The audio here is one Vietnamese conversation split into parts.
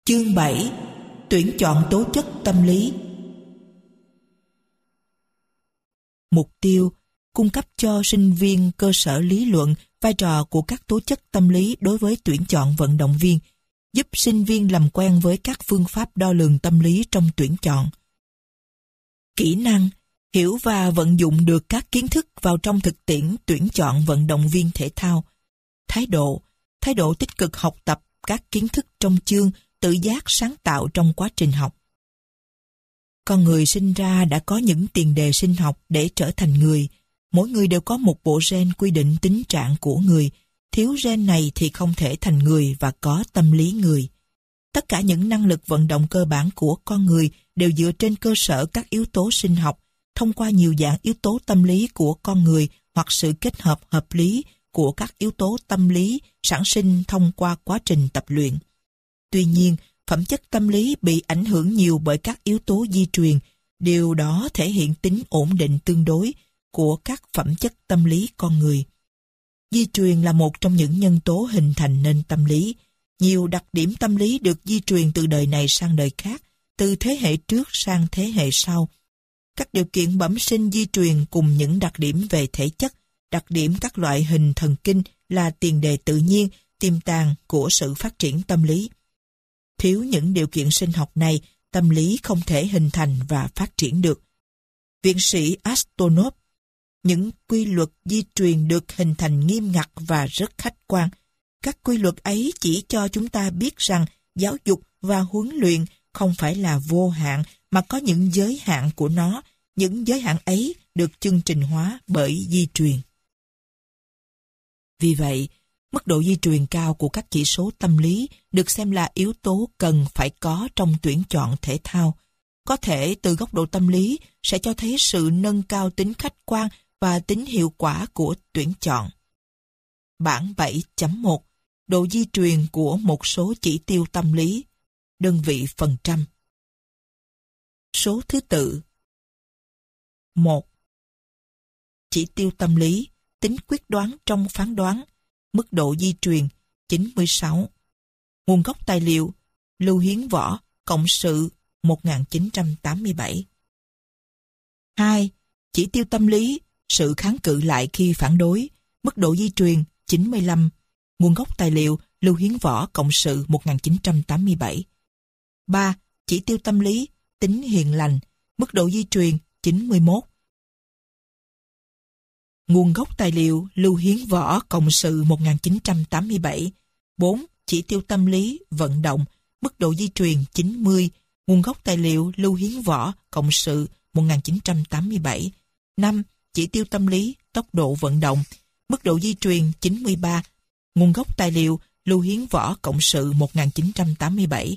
Chương 7. Tuyển chọn tố chất tâm lý. Mục tiêu: cung cấp cho sinh viên cơ sở lý luận vai trò của các tố chất tâm lý đối với tuyển chọn vận động viên, giúp sinh viên làm quen với các phương pháp đo lường tâm lý trong tuyển chọn. Kỹ năng: hiểu và vận dụng được các kiến thức vào trong thực tiễn tuyển chọn vận động viên thể thao. Thái độ tích cực học tập các kiến thức trong chương, tự giác sáng tạo trong quá trình học. Con người sinh ra đã có những tiền đề sinh học để trở thành người. Mỗi người đều có một bộ gen quy định tính trạng của người. Thiếu gen này thì không thể thành người và có tâm lý người. Tất cả những năng lực vận động cơ bản của con người đều dựa trên cơ sở các yếu tố sinh học, thông qua nhiều dạng yếu tố tâm lý của con người hoặc sự kết hợp hợp lý của các yếu tố tâm lý sản sinh thông qua quá trình tập luyện. Tuy nhiên, phẩm chất tâm lý bị ảnh hưởng nhiều bởi các yếu tố di truyền. Điều đó thể hiện tính ổn định tương đối của các phẩm chất tâm lý con người. Di truyền là một trong những nhân tố hình thành nên tâm lý. Nhiều đặc điểm tâm lý được di truyền từ đời này sang đời khác, từ thế hệ trước sang thế hệ sau. Các điều kiện bẩm sinh di truyền cùng những đặc điểm về thể chất, đặc điểm các loại hình thần kinh là tiền đề tự nhiên, tiềm tàng của sự phát triển tâm lý. Thiếu những điều kiện sinh học này, tâm lý không thể hình thành và phát triển được. Viện sĩ Astonov: những quy luật di truyền được hình thành nghiêm ngặt và rất khách quan. Các quy luật ấy chỉ cho chúng ta biết rằng giáo dục và huấn luyện không phải là vô hạn mà có những giới hạn của nó. Những giới hạn ấy được chương trình hóa bởi di truyền. Vì vậy, mức độ di truyền cao của các chỉ số tâm lý được xem là yếu tố cần phải có trong tuyển chọn thể thao. Có thể từ góc độ tâm lý sẽ cho thấy sự nâng cao tính khách quan và tính hiệu quả của tuyển chọn. Bảng 7.1. Độ di truyền của một số chỉ tiêu tâm lý. Đơn vị phần trăm. Số thứ tự. 1. Chỉ tiêu tâm lý, tính quyết đoán trong phán đoán, mức độ di truyền 96. Nguồn gốc tài liệu: Lưu Hiến Võ, Cộng sự 1987. 2. Chỉ tiêu tâm lý, sự kháng cự lại khi phản đối, mức độ di truyền 95. Nguồn gốc tài liệu: Lưu Hiến Võ, Cộng sự 1987. 3. Chỉ tiêu tâm lý, tính hiền lành, mức độ di truyền 91. Nguồn gốc tài liệu: Lưu Hiến Võ, Cộng sự 1987. 4. Chỉ tiêu tâm lý, vận động, mức độ di truyền 90. Nguồn gốc tài liệu: Lưu Hiến Võ, Cộng sự 1987. 5. Chỉ tiêu tâm lý, tốc độ vận động, mức độ di truyền 93. Nguồn gốc tài liệu: Lưu Hiến Võ, Cộng sự 1987.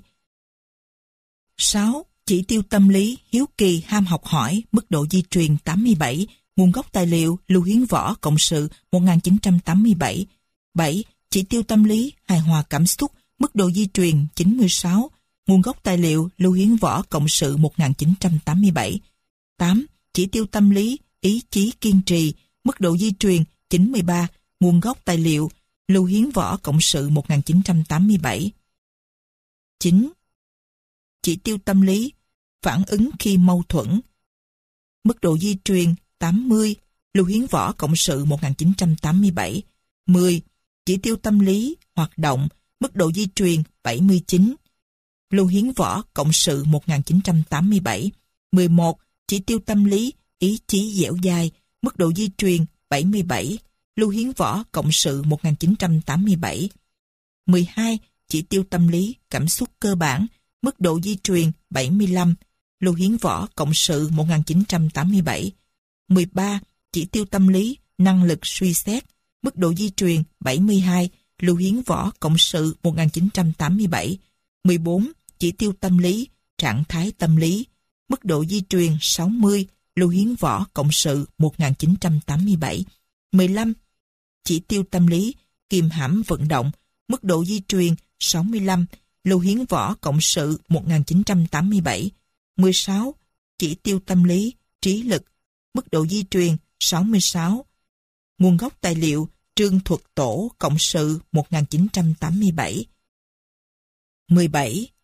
6. Chỉ tiêu tâm lý, hiếu kỳ, ham học hỏi, mức độ di truyền 87. Nguồn gốc tài liệu: Lưu Hiến Võ, Cộng sự 1987. 7. Chỉ tiêu tâm lý, hài hòa cảm xúc, mức độ di truyền 96. Nguồn gốc tài liệu: Lưu Hiến Võ, Cộng sự 1987. 8. Chỉ tiêu tâm lý, ý chí kiên trì, mức độ di truyền 93. Nguồn gốc tài liệu: Lưu Hiến Võ, Cộng sự 1987. 9. Chỉ tiêu tâm lý, phản ứng khi mâu thuẫn, mức độ di truyền 80. Lưu Hiến Võ, Cộng sự 1987. 10. Chỉ tiêu tâm lý, hoạt động, mức độ di truyền 79. Lưu Hiến Võ, Cộng sự 1987. 11. Chỉ tiêu tâm lý, ý chí dẻo dai, mức độ di truyền 77. Lưu Hiến Võ, Cộng sự 1987. 12. Chỉ tiêu tâm lý, cảm xúc cơ bản, mức độ di truyền 75. Lưu Hiến Võ, Cộng sự 1987. 13. Chỉ tiêu tâm lý, năng lực suy xét, mức độ di truyền 72. Lưu Hiến Võ, Cộng sự 1987. 14. Chỉ tiêu tâm lý, trạng thái tâm lý, mức độ di truyền 60. Lưu Hiến Võ, Cộng sự 1987. 15. Chỉ tiêu tâm lý, kiềm hãm vận động, mức độ di truyền 65. Lưu Hiến Võ, Cộng sự 1987. 16. Chỉ tiêu tâm lý, trí lực, mức độ di truyền 66. Nguồn gốc tài liệu: Trương Thuật Tổ, Cộng sự 1987. 17.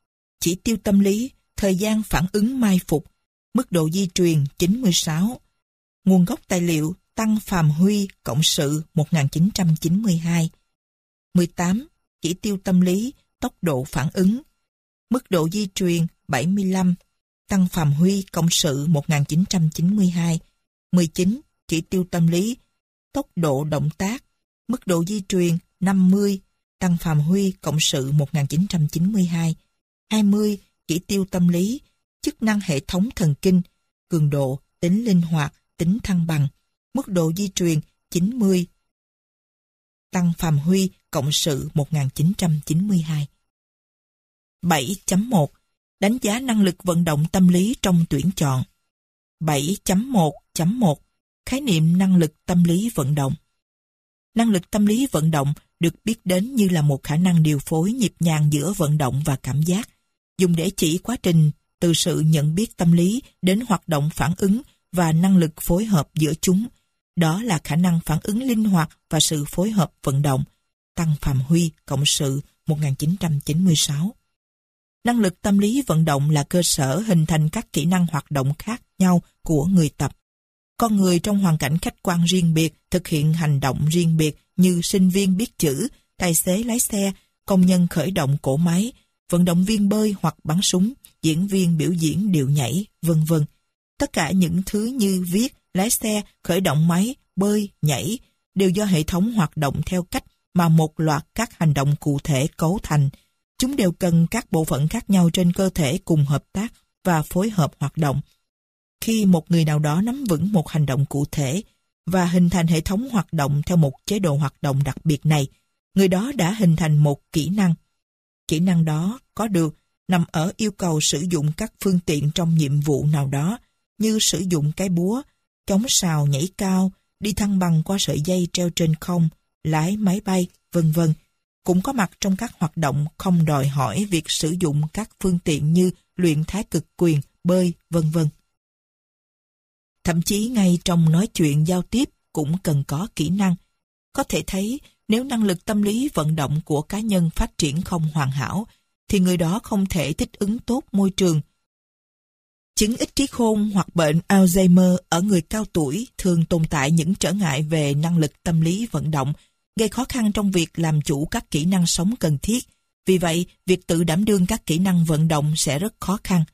chỉ tiêu tâm lý, thời gian phản ứng mai phục, mức độ di truyền 96. Nguồn gốc tài liệu Tăng Phàm Huy, Cộng sự 1992. 18. Chỉ tiêu tâm lý, tốc độ phản ứng, mức độ di truyền 75. Tăng Phàm Huy, Cộng sự 1992. 19. Chỉ tiêu tâm lý, tốc độ động tác, mức độ di truyền 50. Tăng Phàm Huy, Cộng sự 1992. 20. Chỉ tiêu tâm lý, chức năng hệ thống thần kinh, cường độ, tính linh hoạt, tính thăng bằng, mức độ di truyền 90. Tăng Phàm Huy, Cộng sự 1992. 7.1. Đánh giá năng lực vận động tâm lý trong tuyển chọn. 7.1.1. Khái niệm năng lực tâm lý vận động. Năng lực tâm lý vận động được biết đến như là một khả năng điều phối nhịp nhàng giữa vận động và cảm giác, dùng để chỉ quá trình từ sự nhận biết tâm lý đến hoạt động phản ứng và năng lực phối hợp giữa chúng. Đó là khả năng phản ứng linh hoạt và sự phối hợp vận động. Tăng Phàm Huy, Cộng sự 1996. Năng lực tâm lý vận động là cơ sở hình thành các kỹ năng hoạt động khác nhau của người tập. Con người trong hoàn cảnh khách quan riêng biệt thực hiện hành động riêng biệt như sinh viên biết chữ, tài xế lái xe, công nhân khởi động cỗ máy, vận động viên bơi hoặc bắn súng, diễn viên biểu diễn điệu nhảy, vân vân. Tất cả những thứ như viết, lái xe, khởi động máy, bơi, nhảy đều do hệ thống hoạt động theo cách mà một loạt các hành động cụ thể cấu thành. Chúng đều cần các bộ phận khác nhau trên cơ thể cùng hợp tác và phối hợp hoạt động. Khi một người nào đó nắm vững một hành động cụ thể và hình thành hệ thống hoạt động theo một chế độ hoạt động đặc biệt này, người đó đã hình thành một kỹ năng. Kỹ năng đó có được nằm ở yêu cầu sử dụng các phương tiện trong nhiệm vụ nào đó, như sử dụng cái búa, chống sào nhảy cao, đi thăng bằng qua sợi dây treo trên không, lái máy bay, vân vân. Cũng có mặt trong các hoạt động không đòi hỏi việc sử dụng các phương tiện như luyện thái cực quyền, bơi, vân vân. Thậm chí ngay trong nói chuyện giao tiếp cũng cần có kỹ năng. Có thể thấy nếu năng lực tâm lý vận động của cá nhân phát triển không hoàn hảo, thì người đó không thể thích ứng tốt môi trường. Chứng ích trí khôn hoặc bệnh Alzheimer ở người cao tuổi thường tồn tại những trở ngại về năng lực tâm lý vận động, gây khó khăn trong việc làm chủ các kỹ năng sống cần thiết. Vì vậy, việc tự đảm đương các kỹ năng vận động sẽ rất khó khăn.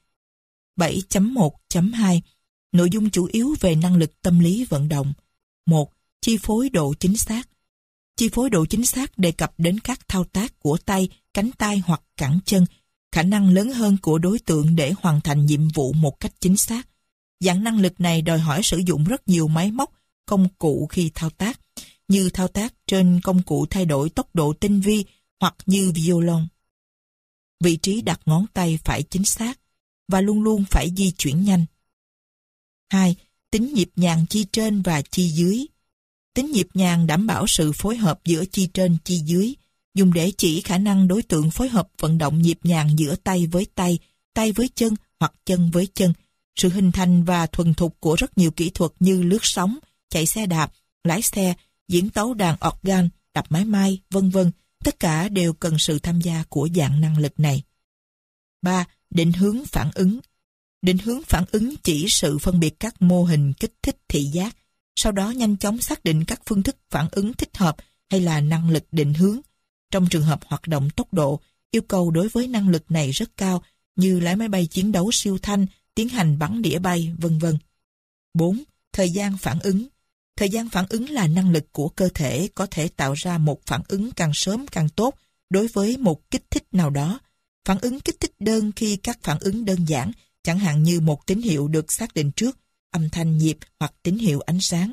7.1.2. Nội dung chủ yếu về năng lực tâm lý vận động. 1. Chi phối độ chính xác. Chi phối độ chính xác đề cập đến các thao tác của tay, cánh tay hoặc cẳng chân, khả năng lớn hơn của đối tượng để hoàn thành nhiệm vụ một cách chính xác. Dạng năng lực này đòi hỏi sử dụng rất nhiều máy móc, công cụ khi thao tác, như thao tác trên công cụ thay đổi tốc độ tinh vi hoặc như violon. Vị trí đặt ngón tay phải chính xác và luôn luôn phải di chuyển nhanh. 2. Tính nhịp nhàng chi trên và chi dưới. Tính nhịp nhàng đảm bảo sự phối hợp giữa chi trên chi dưới, dùng để chỉ khả năng đối tượng phối hợp vận động nhịp nhàng giữa tay với tay với chân hoặc chân với chân. Sự hình thành và thuần thục của rất nhiều kỹ thuật như lướt sóng, chạy xe đạp, lái xe, diễn tấu đàn organ, đập máy may, vân vân, tất cả đều cần sự tham gia của dạng năng lực này. 3. Định hướng phản ứng. Định hướng phản ứng chỉ sự phân biệt các mô hình kích thích thị giác, sau đó nhanh chóng xác định các phương thức phản ứng thích hợp hay là năng lực định hướng. Trong trường hợp hoạt động tốc độ, yêu cầu đối với năng lực này rất cao, như lái máy bay chiến đấu siêu thanh, tiến hành bắn đĩa bay, vân vân. 4. Thời gian phản ứng. Thời gian phản ứng là năng lực của cơ thể có thể tạo ra một phản ứng càng sớm càng tốt đối với một kích thích nào đó. Phản ứng kích thích đơn khi các phản ứng đơn giản, chẳng hạn như một tín hiệu được xác định trước, âm thanh nhịp hoặc tín hiệu ánh sáng.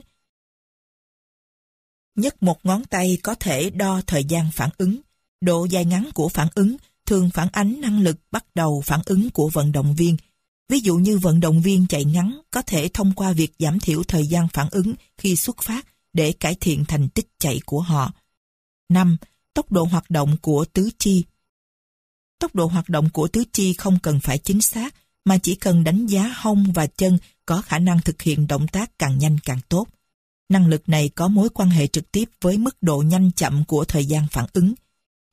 Nhấc một ngón tay có thể đo thời gian phản ứng. Độ dài ngắn của phản ứng thường phản ánh năng lực bắt đầu phản ứng của vận động viên. Ví dụ như vận động viên chạy ngắn có thể thông qua việc giảm thiểu thời gian phản ứng khi xuất phát để cải thiện thành tích chạy của họ. 5. Tốc độ hoạt động của tứ chi. Tốc độ hoạt động của tứ chi không cần phải chính xác, mà chỉ cần đánh giá hông và chân có khả năng thực hiện động tác càng nhanh càng tốt. Năng lực này có mối quan hệ trực tiếp với mức độ nhanh chậm của thời gian phản ứng.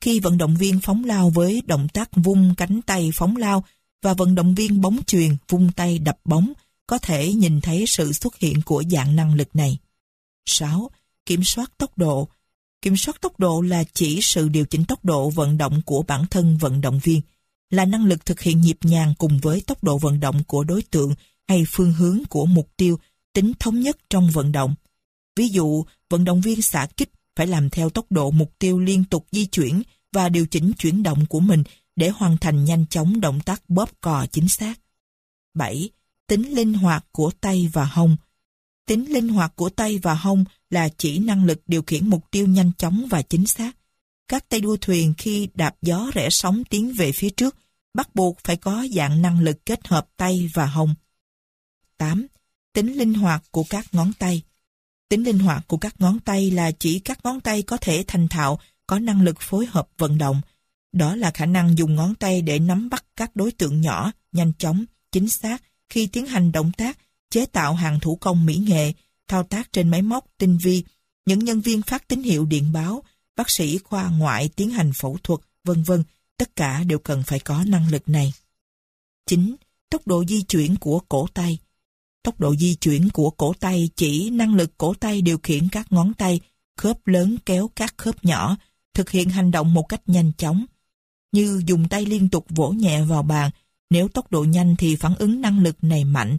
Khi vận động viên phóng lao với động tác vung cánh tay phóng lao và vận động viên bóng chuyền vung tay đập bóng, có thể nhìn thấy sự xuất hiện của dạng năng lực này. 6. Kiểm soát tốc độ. Kiểm soát tốc độ là chỉ sự điều chỉnh tốc độ vận động của bản thân vận động viên, là năng lực thực hiện nhịp nhàng cùng với tốc độ vận động của đối tượng hay phương hướng của mục tiêu, tính thống nhất trong vận động. Ví dụ, vận động viên xạ kích phải làm theo tốc độ mục tiêu liên tục di chuyển và điều chỉnh chuyển động của mình để hoàn thành nhanh chóng động tác bóp cò chính xác. 7. Tính linh hoạt của tay và hông. Tính linh hoạt của tay và hông là chỉ năng lực điều khiển mục tiêu nhanh chóng và chính xác. Các tay đua thuyền khi đạp gió rẽ sóng tiến về phía trước bắt buộc phải có dạng năng lực kết hợp tay và hông. 8. Tính linh hoạt của các ngón tay. Tính linh hoạt của các ngón tay là chỉ các ngón tay có thể thành thạo, có năng lực phối hợp vận động. Đó là khả năng dùng ngón tay để nắm bắt các đối tượng nhỏ, nhanh chóng, chính xác khi tiến hành động tác, chế tạo hàng thủ công mỹ nghệ, thao tác trên máy móc tinh vi, những nhân viên phát tín hiệu điện báo, bác sĩ khoa ngoại tiến hành phẫu thuật, vân vân, tất cả đều cần phải có năng lực này. 9. Tốc độ di chuyển của cổ tay. Tốc độ di chuyển của cổ tay chỉ năng lực cổ tay điều khiển các ngón tay, khớp lớn kéo các khớp nhỏ, thực hiện hành động một cách nhanh chóng. Như dùng tay liên tục vỗ nhẹ vào bàn, nếu tốc độ nhanh thì phản ứng năng lực này mạnh.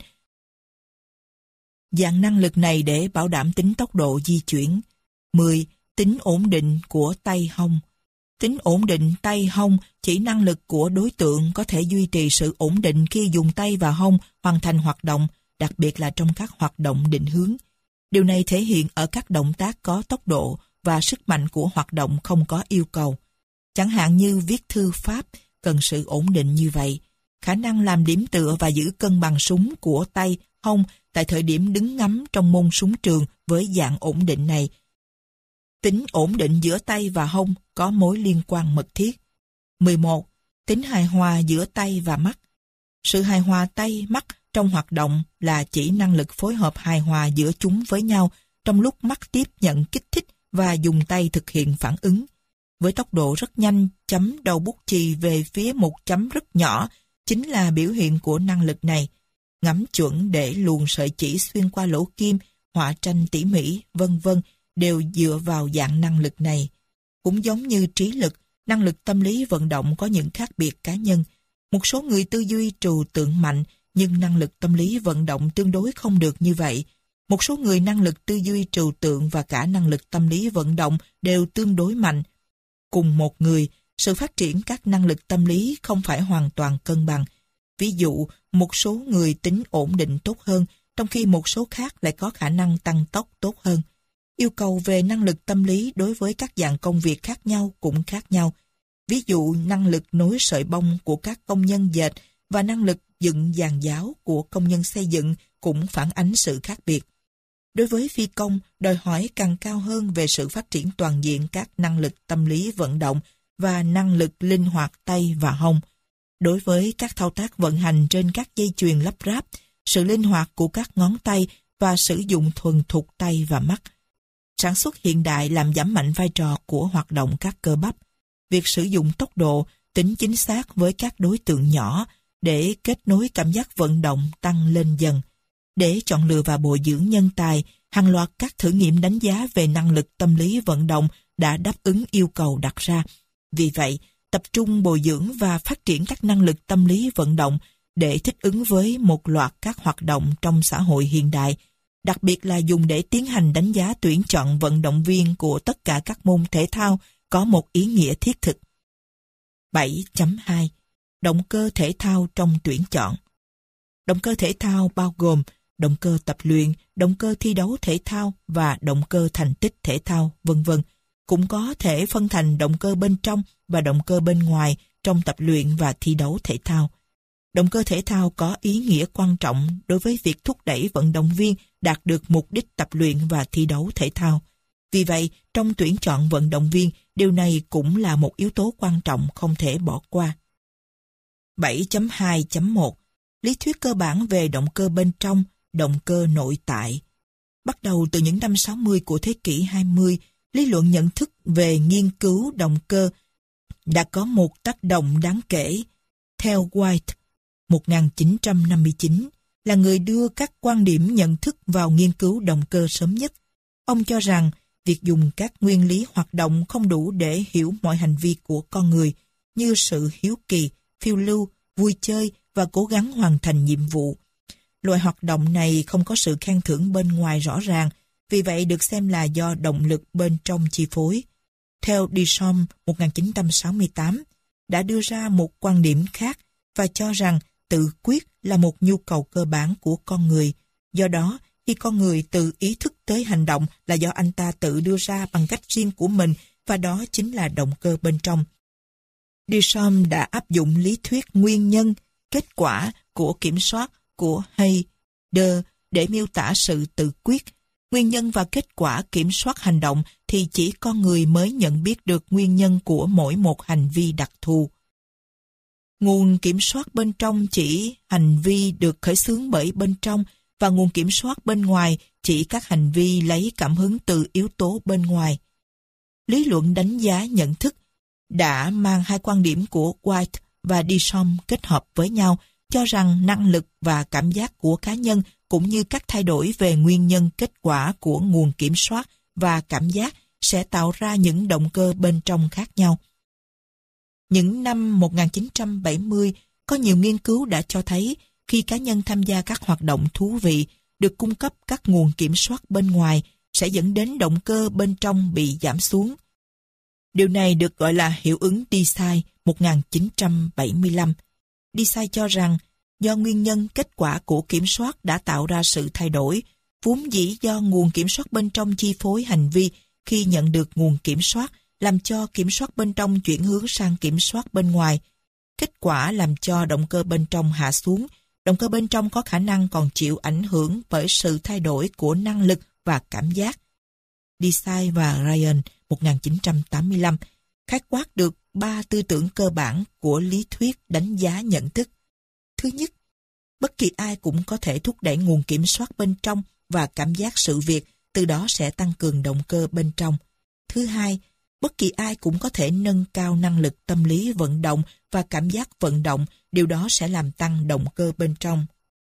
Dạng năng lực này để bảo đảm tính tốc độ di chuyển. 10. Tính ổn định của tay hông. Tính ổn định tay hông chỉ năng lực của đối tượng có thể duy trì sự ổn định khi dùng tay và hông hoàn thành hoạt động, đặc biệt là trong các hoạt động định hướng. Điều này thể hiện ở các động tác có tốc độ và sức mạnh của hoạt động không có yêu cầu. Chẳng hạn như viết thư pháp cần sự ổn định như vậy. Khả năng làm điểm tựa và giữ cân bằng súng của tay, hông tại thời điểm đứng ngắm trong môn súng trường với dạng ổn định này. Tính ổn định giữa tay và hông có mối liên quan mật thiết. 11. Tính hài hòa giữa tay và mắt. Sự hài hòa tay, mắt trong hoạt động là chỉ năng lực phối hợp hài hòa giữa chúng với nhau trong lúc mắt tiếp nhận kích thích và dùng tay thực hiện phản ứng. Với tốc độ rất nhanh, chấm đầu bút chì về phía một chấm rất nhỏ chính là biểu hiện của năng lực này. Ngắm chuẩn để luồn sợi chỉ xuyên qua lỗ kim, họa tranh tỉ mỉ, vân vân đều dựa vào dạng năng lực này. Cũng giống như trí lực, năng lực tâm lý vận động có những khác biệt cá nhân. Một số người tư duy trừu tượng mạnh, nhưng năng lực tâm lý vận động tương đối không được như vậy. Một số người năng lực tư duy trừu tượng và cả năng lực tâm lý vận động đều tương đối mạnh. Cùng một người, sự phát triển các năng lực tâm lý không phải hoàn toàn cân bằng. Ví dụ, một số người tính ổn định tốt hơn, trong khi một số khác lại có khả năng tăng tốc tốt hơn. Yêu cầu về năng lực tâm lý đối với các dạng công việc khác nhau cũng khác nhau. Ví dụ, năng lực nối sợi bông của các công nhân dệt và năng lực dựng giàn giáo của công nhân xây dựng cũng phản ánh sự khác biệt. Đối với phi công, đòi hỏi càng cao hơn về sự phát triển toàn diện các năng lực tâm lý vận động và năng lực linh hoạt tay và hông. Đối với các thao tác vận hành trên các dây chuyền lắp ráp, sự linh hoạt của các ngón tay và sử dụng thuần thục tay và mắt. Sản xuất hiện đại làm giảm mạnh vai trò của hoạt động các cơ bắp. Việc sử dụng tốc độ, tính chính xác với các đối tượng nhỏ để kết nối cảm giác vận động tăng lên dần. Để chọn lựa và bồi dưỡng nhân tài, hàng loạt các thử nghiệm đánh giá về năng lực tâm lý vận động đã đáp ứng yêu cầu đặt ra. Vì vậy, tập trung bồi dưỡng và phát triển các năng lực tâm lý vận động để thích ứng với một loạt các hoạt động trong xã hội hiện đại, đặc biệt là dùng để tiến hành đánh giá tuyển chọn vận động viên của tất cả các môn thể thao có một ý nghĩa thiết thực. 7.2. Động cơ thể thao trong tuyển chọn. Động cơ thể thao bao gồm động cơ tập luyện, động cơ thi đấu thể thao và động cơ thành tích thể thao, vân vân. Cũng có thể phân thành động cơ bên trong và động cơ bên ngoài trong tập luyện và thi đấu thể thao. Động cơ thể thao có ý nghĩa quan trọng đối với việc thúc đẩy vận động viên đạt được mục đích tập luyện và thi đấu thể thao. Vì vậy, trong tuyển chọn vận động viên, điều này cũng là một yếu tố quan trọng không thể bỏ qua. 7.2.1. Lý thuyết cơ bản về động cơ bên trong, động cơ nội tại. Bắt đầu từ những năm 60 của thế kỷ 20, lý luận nhận thức về nghiên cứu động cơ đã có một tác động đáng kể. Theo White, 1959, là người đưa các quan điểm nhận thức vào nghiên cứu động cơ sớm nhất. Ông cho rằng việc dùng các nguyên lý hoạt động không đủ để hiểu mọi hành vi của con người, như sự hiếu kỳ, phiêu lưu, vui chơi và cố gắng hoàn thành nhiệm vụ. Loại hoạt động này không có sự khen thưởng bên ngoài rõ ràng, vì vậy được xem là do động lực bên trong chi phối. Theo Duchamp, 1968, đã đưa ra một quan điểm khác và cho rằng tự quyết là một nhu cầu cơ bản của con người. Do đó, khi con người tự ý thức tới hành động là do anh ta tự đưa ra bằng cách riêng của mình, và đó chính là động cơ bên trong. Duchamp đã áp dụng lý thuyết nguyên nhân, kết quả của kiểm soát của Heidegger để miêu tả sự tự quyết. Nguyên nhân và kết quả kiểm soát hành động thì chỉ con người mới nhận biết được nguyên nhân của mỗi một hành vi đặc thù. Nguồn kiểm soát bên trong chỉ hành vi được khởi xướng bởi bên trong, và nguồn kiểm soát bên ngoài chỉ các hành vi lấy cảm hứng từ yếu tố bên ngoài. Lý luận đánh giá nhận thức đã mang hai quan điểm của White và Duchamp kết hợp với nhau, cho rằng năng lực và cảm giác của cá nhân cũng như các thay đổi về nguyên nhân kết quả của nguồn kiểm soát và cảm giác sẽ tạo ra những động cơ bên trong khác nhau. Những năm 1970, có nhiều nghiên cứu đã cho thấy khi cá nhân tham gia các hoạt động thú vị, được cung cấp các nguồn kiểm soát bên ngoài, sẽ dẫn đến động cơ bên trong bị giảm xuống. Điều này được gọi là hiệu ứng Desai 1975. Desai cho rằng, do nguyên nhân kết quả của kiểm soát đã tạo ra sự thay đổi, vốn dĩ do nguồn kiểm soát bên trong chi phối hành vi khi nhận được nguồn kiểm soát, làm cho kiểm soát bên trong chuyển hướng sang kiểm soát bên ngoài. Kết quả làm cho động cơ bên trong hạ xuống. Động cơ bên trong có khả năng còn chịu ảnh hưởng bởi sự thay đổi của năng lực và cảm giác. Desai và Ryan 1985 khái quát được 3 tư tưởng cơ bản của lý thuyết đánh giá nhận thức. Thứ nhất, bất kỳ ai cũng có thể thúc đẩy nguồn kiểm soát bên trong và cảm giác sự việc, từ đó sẽ tăng cường động cơ bên trong. Thứ hai, bất kỳ ai cũng có thể nâng cao năng lực tâm lý vận động và cảm giác vận động, điều đó sẽ làm tăng động cơ bên trong.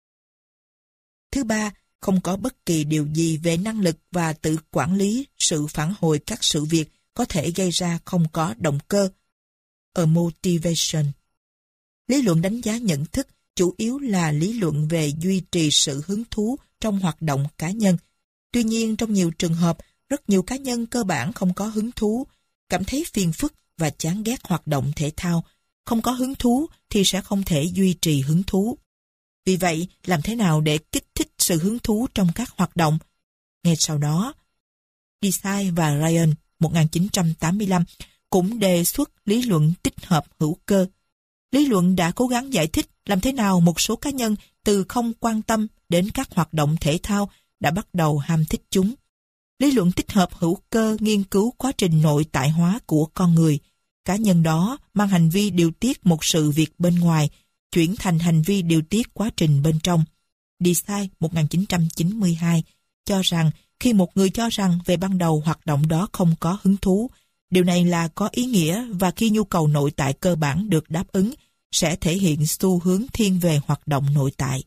Thứ ba, không có bất kỳ điều gì về năng lực và tự quản lý sự phản hồi các sự việc có thể gây ra không có động cơ. A motivation. Lý luận đánh giá nhận thức chủ yếu là lý luận về duy trì sự hứng thú trong hoạt động cá nhân. Tuy nhiên, trong nhiều trường hợp, rất nhiều cá nhân cơ bản không có hứng thú, cảm thấy phiền phức và chán ghét hoạt động thể thao. Không có hứng thú thì sẽ không thể duy trì hứng thú. Vì vậy, làm thế nào để kích thích sự hứng thú trong các hoạt động? Ngay sau đó, Desai và Ryan 1985 cũng đề xuất lý luận tích hợp hữu cơ. Lý luận đã cố gắng giải thích làm thế nào một số cá nhân từ không quan tâm đến các hoạt động thể thao đã bắt đầu ham thích chúng. Lý luận tích hợp hữu cơ nghiên cứu quá trình nội tại hóa của con người. Cá nhân đó mang hành vi điều tiết một sự việc bên ngoài, chuyển thành hành vi điều tiết quá trình bên trong. Desai 1992 cho rằng khi một người cho rằng về ban đầu hoạt động đó không có hứng thú, điều này là có ý nghĩa, và khi nhu cầu nội tại cơ bản được đáp ứng, sẽ thể hiện xu hướng thiên về hoạt động nội tại.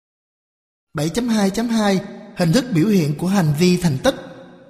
7.2.2 Hình thức biểu hiện của hành vi thành tích.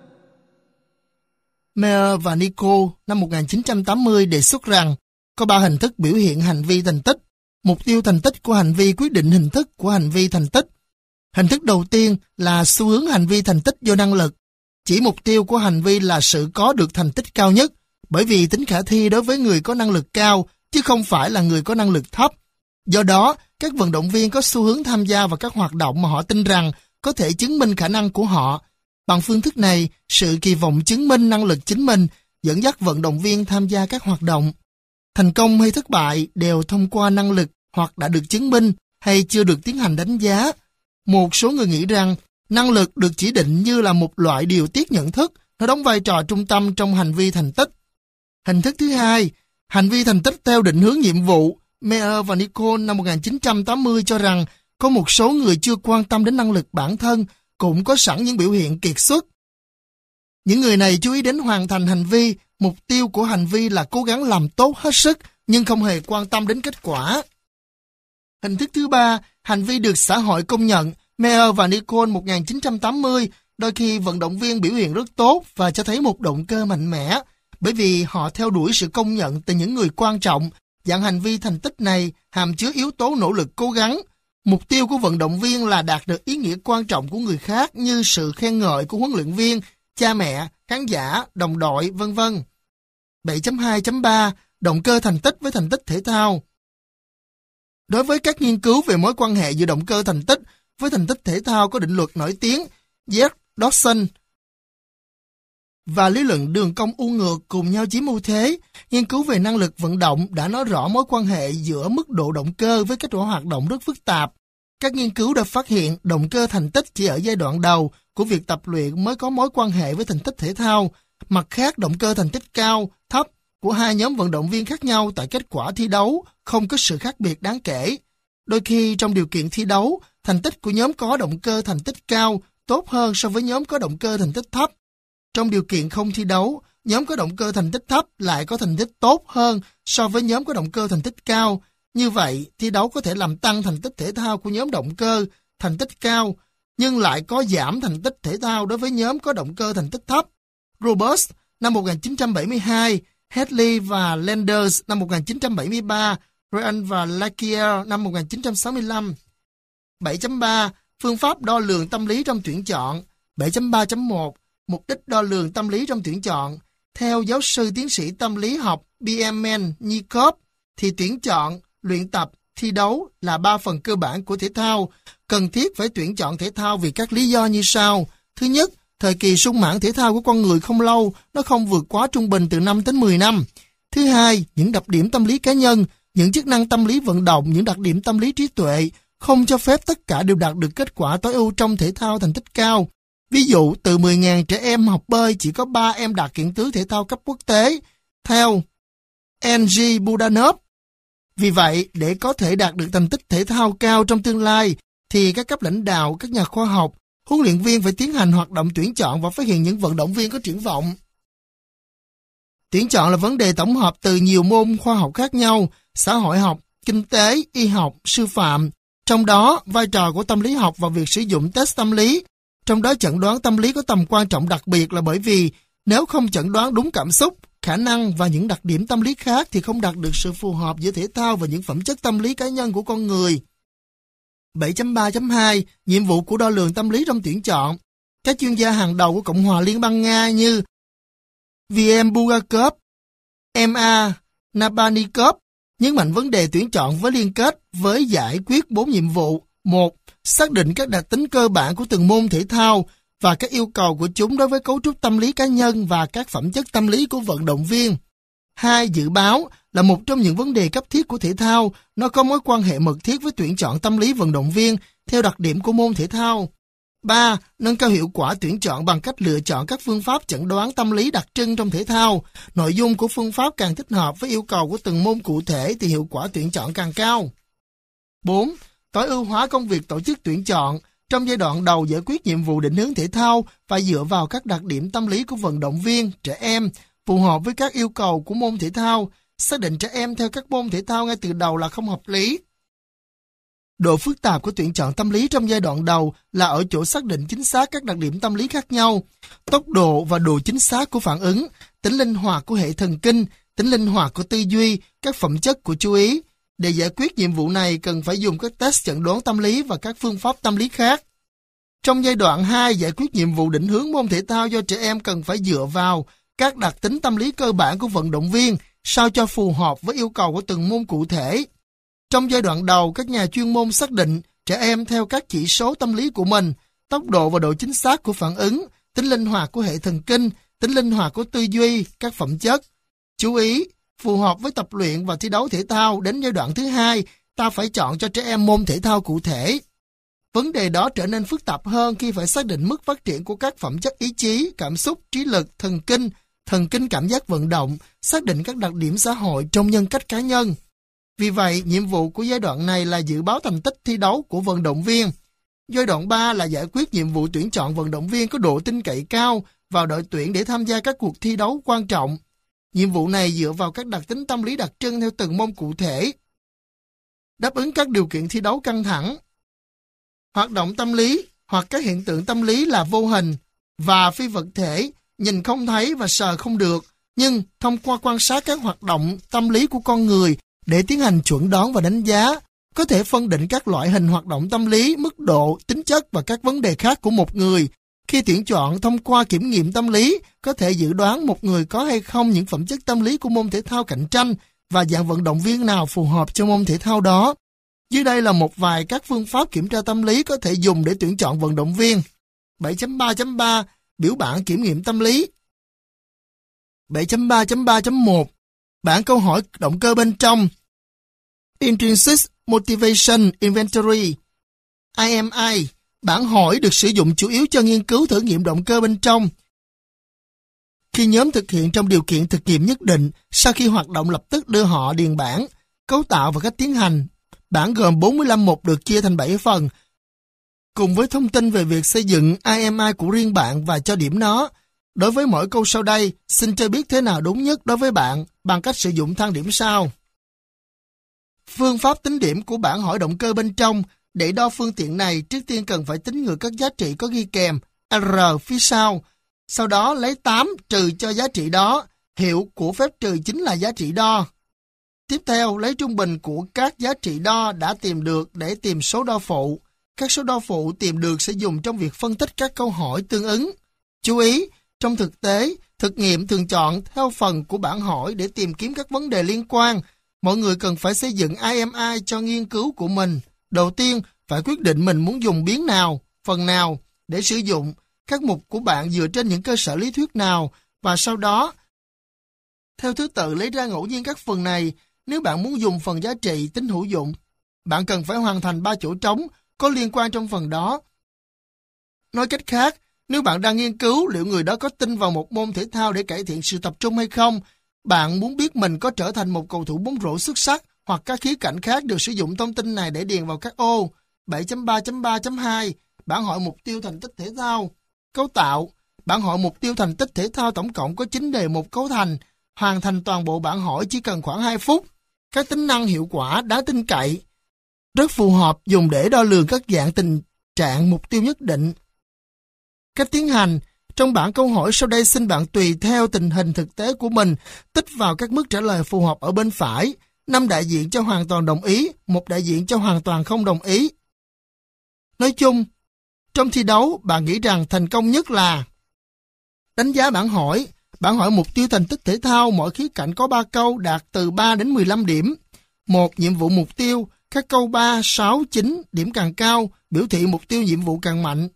Meyer và Nico năm 1980 đề xuất rằng có 3 hình thức biểu hiện hành vi thành tích. Mục tiêu thành tích của hành vi quyết định hình thức của hành vi thành tích. Hình thức đầu tiên là xu hướng hành vi thành tích do năng lực. Chỉ mục tiêu của hành vi là sự có được thành tích cao nhất, bởi vì tính khả thi đối với người có năng lực cao, chứ không phải là người có năng lực thấp. Do đó, các vận động viên có xu hướng tham gia vào các hoạt động mà họ tin rằng có thể chứng minh khả năng của họ. Bằng phương thức này, sự kỳ vọng chứng minh năng lực chính mình dẫn dắt vận động viên tham gia các hoạt động. Thành công hay thất bại đều thông qua năng lực hoặc đã được chứng minh hay chưa được tiến hành đánh giá. Một số người nghĩ rằng năng lực được chỉ định như là một loại điều tiết nhận thức, nó đóng vai trò trung tâm trong hành vi thành tích. Hình thức thứ hai, hành vi thành tích theo định hướng nhiệm vụ. Meyer và Nicole năm 1980 cho rằng có một số người chưa quan tâm đến năng lực bản thân cũng có sẵn những biểu hiện kiệt xuất. Những người này chú ý đến hoàn thành hành vi Mục tiêu của hành vi là cố gắng làm tốt hết sức, nhưng không hề quan tâm đến kết quả. Hình thức thứ ba, hành vi được xã hội công nhận. Meyer và Nicole 1980, đôi khi vận động viên biểu hiện rất tốt và cho thấy một động cơ mạnh mẽ, bởi vì họ theo đuổi sự công nhận từ những người quan trọng. Dạng hành vi thành tích này hàm chứa yếu tố nỗ lực cố gắng. Mục tiêu của vận động viên là đạt được ý nghĩa quan trọng của người khác như sự khen ngợi của huấn luyện viên, cha mẹ, khán giả, đồng đội, vân vân. 7.2.3 Động cơ thành tích với thành tích thể thao. Đối với các nghiên cứu về mối quan hệ giữa động cơ thành tích với thành tích thể thao có định luật nổi tiếng Z. Dodson và lý luận đường cong u ngược cùng nhau chiếm ưu thế. Nghiên cứu về năng lực vận động đã nói rõ mối quan hệ giữa mức độ động cơ với kết quả hoạt động rất phức tạp. Các nghiên cứu đã phát hiện động cơ thành tích chỉ ở giai đoạn đầu của việc tập luyện mới có mối quan hệ với thành tích thể thao. Mặt khác, động cơ thành tích cao, thấp của hai nhóm vận động viên khác nhau tại kết quả thi đấu không có sự khác biệt đáng kể. Đôi khi trong điều kiện thi đấu, thành tích của nhóm có động cơ thành tích cao tốt hơn so với nhóm có động cơ thành tích thấp. Trong điều kiện không thi đấu, nhóm có động cơ thành tích thấp lại có thành tích tốt hơn so với nhóm có động cơ thành tích cao. Như vậy, thi đấu có thể làm tăng thành tích thể thao của nhóm động cơ thành tích cao, nhưng lại có giảm thành tích thể thao đối với nhóm có động cơ thành tích thấp. Roberts năm 1972, Hadley và Landers năm 1973, Ryan và Lakier năm 1965. 7.3 Phương pháp đo lường tâm lý trong tuyển chọn. 7.3.1 Mục đích đo lường tâm lý trong tuyển chọn. Theo giáo sư tiến sĩ tâm lý học B.M.N. Nikov, thì tuyển chọn, luyện tập, thi đấu là 3 phần cơ bản của thể thao. Cần thiết phải tuyển chọn thể thao vì các lý do như sau. Thứ nhất, thời kỳ sung mãn thể thao của con người không lâu, nó không vượt quá trung bình từ 5 đến 10 năm. Thứ hai, những đặc điểm tâm lý cá nhân, những chức năng tâm lý vận động, những đặc điểm tâm lý trí tuệ, không cho phép tất cả đều đạt được kết quả tối ưu trong thể thao thành tích cao. Ví dụ, từ 10.000 trẻ em học bơi, chỉ có 3 em đạt kiện tướng thể thao cấp quốc tế, theo N.G. Budanov. Vì vậy, để có thể đạt được thành tích thể thao cao trong tương lai, thì các cấp lãnh đạo, các nhà khoa học, huấn luyện viên phải tiến hành hoạt động tuyển chọn và phát hiện những vận động viên có triển vọng. Tuyển chọn là vấn đề tổng hợp từ nhiều môn khoa học khác nhau, xã hội học, kinh tế, y học, sư phạm. Trong đó, vai trò của tâm lý học và việc sử dụng test tâm lý. Trong đó chẩn đoán tâm lý có tầm quan trọng đặc biệt là bởi vì nếu không chẩn đoán đúng cảm xúc, khả năng và những đặc điểm tâm lý khác thì không đạt được sự phù hợp giữa thể thao và những phẩm chất tâm lý cá nhân của con người. 7.3.2 Nhiệm vụ của đo lường tâm lý trong tuyển chọn. Các chuyên gia hàng đầu của Cộng hòa Liên bang Nga như V.M. Bulgakov, M.A. Nabalnikov nhấn mạnh vấn đề tuyển chọn với liên kết với giải quyết 4 nhiệm vụ. 1. Xác định các đặc tính cơ bản của từng môn thể thao và các yêu cầu của chúng đối với cấu trúc tâm lý cá nhân và các phẩm chất tâm lý của vận động viên. 2. Dự báo là một trong những vấn đề cấp thiết của thể thao, nó có mối quan hệ mật thiết với tuyển chọn tâm lý vận động viên theo đặc điểm của môn thể thao. 3. Nâng cao hiệu quả tuyển chọn bằng cách lựa chọn các phương pháp chẩn đoán tâm lý đặc trưng trong thể thao. Nội dung của phương pháp càng thích hợp với yêu cầu của từng môn cụ thể thì hiệu quả tuyển chọn càng cao. 4. Tối ưu hóa công việc tổ chức tuyển chọn. Trong giai đoạn đầu giải quyết nhiệm vụ định hướng thể thao phải dựa vào các đặc điểm tâm lý của vận động viên, trẻ em, phù hợp với các yêu cầu của môn thể thao. Xác định trẻ em theo các môn thể thao ngay từ đầu là không hợp lý. Độ phức tạp của tuyển chọn tâm lý trong giai đoạn đầu là ở chỗ xác định chính xác các đặc điểm tâm lý khác nhau, tốc độ và độ chính xác của phản ứng, tính linh hoạt của hệ thần kinh, tính linh hoạt của tư duy, các phẩm chất của chú ý. Để giải quyết nhiệm vụ này cần phải dùng các test chẩn đoán tâm lý và các phương pháp tâm lý khác. Trong giai đoạn 2, giải quyết nhiệm vụ định hướng môn thể thao do trẻ em cần phải dựa vào các đặc tính tâm lý cơ bản của vận động viên sao cho phù hợp với yêu cầu của từng môn cụ thể. Trong giai đoạn đầu, các nhà chuyên môn xác định trẻ em theo các chỉ số tâm lý của mình, tốc độ và độ chính xác của phản ứng, tính linh hoạt của hệ thần kinh, tính linh hoạt của tư duy, các phẩm chất. Chú ý, phù hợp với tập luyện và thi đấu thể thao, đến giai đoạn thứ 2, ta phải chọn cho trẻ em môn thể thao cụ thể. Vấn đề đó trở nên phức tạp hơn khi phải xác định mức phát triển của các phẩm chất ý chí, cảm xúc, trí lực, thần kinh cảm giác vận động, xác định các đặc điểm xã hội trong nhân cách cá nhân. Vì vậy, nhiệm vụ của giai đoạn này là dự báo thành tích thi đấu của vận động viên. Giai đoạn 3 là giải quyết nhiệm vụ tuyển chọn vận động viên có độ tin cậy cao vào đội tuyển để tham gia các cuộc thi đấu quan trọng. Nhiệm vụ này dựa vào các đặc tính tâm lý đặc trưng theo từng môn cụ thể, đáp ứng các điều kiện thi đấu căng thẳng. Hoạt động tâm lý hoặc các hiện tượng tâm lý là vô hình và phi vật thể, nhìn không thấy và sờ không được, nhưng thông qua quan sát các hoạt động tâm lý của con người để tiến hành chuẩn đoán và đánh giá, có thể phân định các loại hình hoạt động tâm lý, mức độ, tính chất và các vấn đề khác của một người. Khi tuyển chọn thông qua kiểm nghiệm tâm lý, có thể dự đoán một người có hay không những phẩm chất tâm lý của môn thể thao cạnh tranh và dạng vận động viên nào phù hợp cho môn thể thao đó. Dưới đây là một vài các phương pháp kiểm tra tâm lý có thể dùng để tuyển chọn vận động viên. 7.3.3 Biểu bảng kiểm nghiệm tâm lý. 7.3.3.1 Bảng câu hỏi động cơ bên trong. Intrinsic Motivation Inventory IMI. Bảng hỏi được sử dụng chủ yếu cho nghiên cứu thử nghiệm động cơ bên trong. Khi nhóm thực hiện trong điều kiện thực nghiệm nhất định, sau khi hoạt động lập tức đưa họ điền bảng, cấu tạo và cách tiến hành. Bảng gồm 45 mục được chia thành 7 phần, cùng với thông tin về việc xây dựng IMI của riêng bạn và cho điểm nó. Đối với mỗi câu sau đây, xin cho biết thế nào đúng nhất đối với bạn bằng cách sử dụng thang điểm sau. Phương pháp tính điểm của bảng hỏi động cơ bên trong. Để đo phương tiện này, trước tiên cần phải tính ngược các giá trị có ghi kèm R phía sau. Sau đó lấy 8 trừ cho giá trị đó. Hiệu của phép trừ chính là giá trị đo. Tiếp theo, lấy trung bình của các giá trị đo đã tìm được để tìm số đo phụ. Các số đo phụ tìm được sẽ dùng trong việc phân tích các câu hỏi tương ứng. Chú ý, trong thực tế, thực nghiệm thường chọn theo phần của bảng hỏi để tìm kiếm các vấn đề liên quan. Mọi người cần phải xây dựng IMI cho nghiên cứu của mình. Đầu tiên, phải quyết định mình muốn dùng biến nào, phần nào để sử dụng. Các mục của bạn dựa trên những cơ sở lý thuyết nào, và sau đó, theo thứ tự lấy ra ngẫu nhiên các phần này. Nếu bạn muốn dùng phần giá trị tính hữu dụng, bạn cần phải hoàn thành 3 chỗ trống có liên quan trong phần đó. Nói cách khác, nếu bạn đang nghiên cứu liệu người đó có tin vào một môn thể thao để cải thiện sự tập trung hay không, bạn muốn biết mình có trở thành một cầu thủ bóng rổ xuất sắc, hoặc các khía cạnh khác được sử dụng thông tin này để điền vào các ô. 7.3.3.2 Bảng hỏi mục tiêu thành tích thể thao. Cấu tạo. Bảng hỏi mục tiêu thành tích thể thao tổng cộng có 9 đề mục cấu thành. Hoàn thành toàn bộ bảng hỏi chỉ cần khoảng 2 phút. Các tính năng hiệu quả, đáng tin cậy, rất phù hợp dùng để đo lường các dạng tình trạng mục tiêu nhất định. Cách tiến hành. Trong bảng câu hỏi sau đây xin bạn tùy theo tình hình thực tế của mình tích vào các mức trả lời phù hợp ở bên phải. 5 đại diện cho hoàn toàn đồng ý, 1 đại diện cho hoàn toàn không đồng ý. Nói chung, trong thi đấu, bạn nghĩ rằng thành công nhất là đánh giá bảng hỏi. Bảng hỏi mục tiêu thành tích thể thao, mỗi khía cạnh có 3 câu đạt từ 3 đến 15 điểm. 1. Nhiệm vụ mục tiêu. Các câu 3, 6, 9, điểm càng cao, biểu thị mục tiêu nhiệm vụ càng mạnh.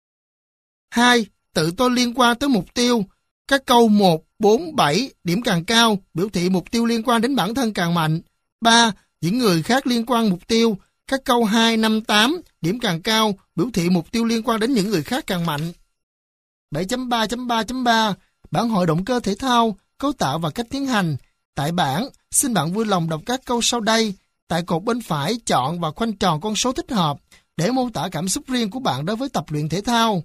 2. Tự tôi liên quan tới mục tiêu. Các câu 1, 4, 7, điểm càng cao, biểu thị mục tiêu liên quan đến bản thân càng mạnh. 3. Những người khác liên quan mục tiêu. Các câu 2, 5, 8, điểm càng cao, biểu thị mục tiêu liên quan đến những người khác càng mạnh. 7.3.3.3 Bảng hỏi động cơ thể thao, cấu tạo và cách tiến hành. Tại bảng, xin bạn vui lòng đọc các câu sau đây. Tại cột bên phải, chọn và khoanh tròn con số thích hợp để mô tả cảm xúc riêng của bạn đối với tập luyện thể thao.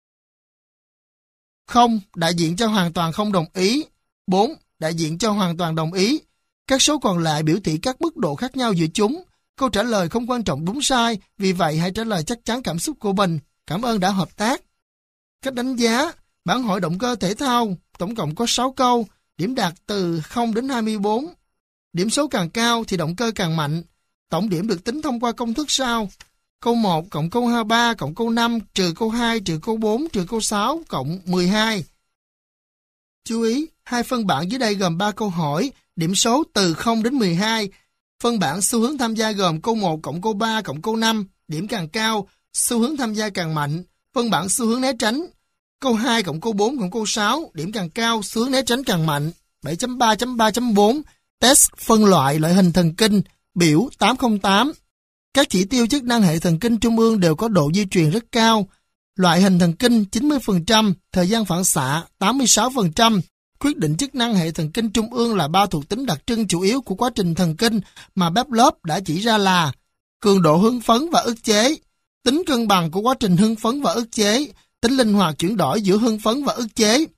0. Đại diện cho hoàn toàn không đồng ý. 4. Đại diện cho hoàn toàn đồng ý. Các số còn lại biểu thị các mức độ khác nhau giữa chúng. Câu trả lời không quan trọng đúng sai, vì vậy hãy trả lời chắc chắn cảm xúc của mình. Cảm ơn đã hợp tác. Cách đánh giá. Bảng hỏi động cơ thể thao, tổng cộng có 6 câu, điểm đạt từ 0 đến 24. Điểm số càng cao thì động cơ càng mạnh. Tổng điểm được tính thông qua công thức sau. Câu 1 cộng câu 23 cộng câu 5 trừ câu 2 trừ câu 4 trừ câu 6 cộng 12. Chú ý, hai phân bảng dưới đây gồm 3 câu hỏi, điểm số từ 0 đến 12. Phân bảng xu hướng tham gia gồm câu 1 cộng câu 3 cộng câu 5, điểm càng cao, xu hướng tham gia càng mạnh. Phân bảng xu hướng né tránh, câu 2 cộng câu 4 cộng câu 6, điểm càng cao, xu hướng né tránh càng mạnh. 7.3.3.4 Test phân loại loại hình thần kinh, biểu 808. Các chỉ tiêu chức năng hệ thần kinh trung ương đều có độ di truyền rất cao. Loại hình thần kinh 90%, thời gian phản xạ 86%. Quyết định chức năng hệ thần kinh trung ương là 3 thuộc tính đặc trưng chủ yếu của quá trình thần kinh mà Pavlov đã chỉ ra là cường độ hưng phấn và ức chế, tính cân bằng của quá trình hưng phấn và ức chế, tính linh hoạt chuyển đổi giữa hưng phấn và ức chế.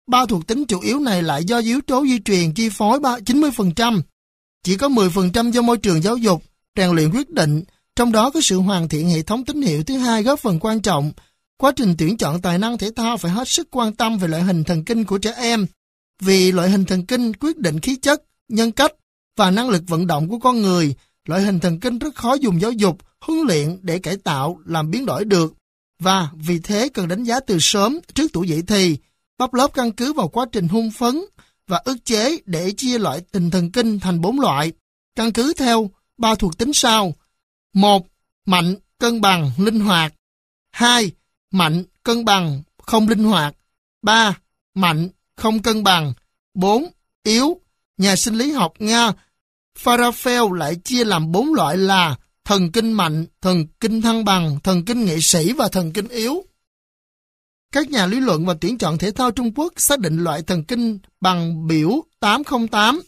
ba thuộc tính chủ yếu này lại do yếu tố di truyền chi phối 90%. Chỉ có 10% do môi trường giáo dục, rèn luyện quyết định, trong đó có sự hoàn thiện hệ thống tín hiệu thứ hai góp phần quan trọng. Quá trình tuyển chọn tài năng thể thao phải hết sức quan tâm về loại hình thần kinh của trẻ em, vì loại hình thần kinh quyết định khí chất, nhân cách và năng lực vận động của con người. Loại hình thần kinh rất khó dùng giáo dục, huấn luyện để cải tạo, làm biến đổi được, và vì thế cần đánh giá từ sớm, trước tuổi dậy thì. Pavlov căn cứ vào quá trình hưng phấn và ức chế để chia loại hình thần kinh thành 4 loại, căn cứ theo 3 thuộc tính sau. 1. Mạnh, cân bằng, linh hoạt. 2. Mạnh, cân bằng, không linh hoạt. 3. Mạnh, không cân bằng. 4. Yếu. Nhà sinh lý học Nga Farafel lại chia làm 4 loại là thần kinh mạnh, thần kinh thăng bằng, thần kinh nghệ sĩ và thần kinh yếu. Các nhà lý luận và tuyển chọn thể thao Trung Quốc xác định loại thần kinh bằng biểu 808.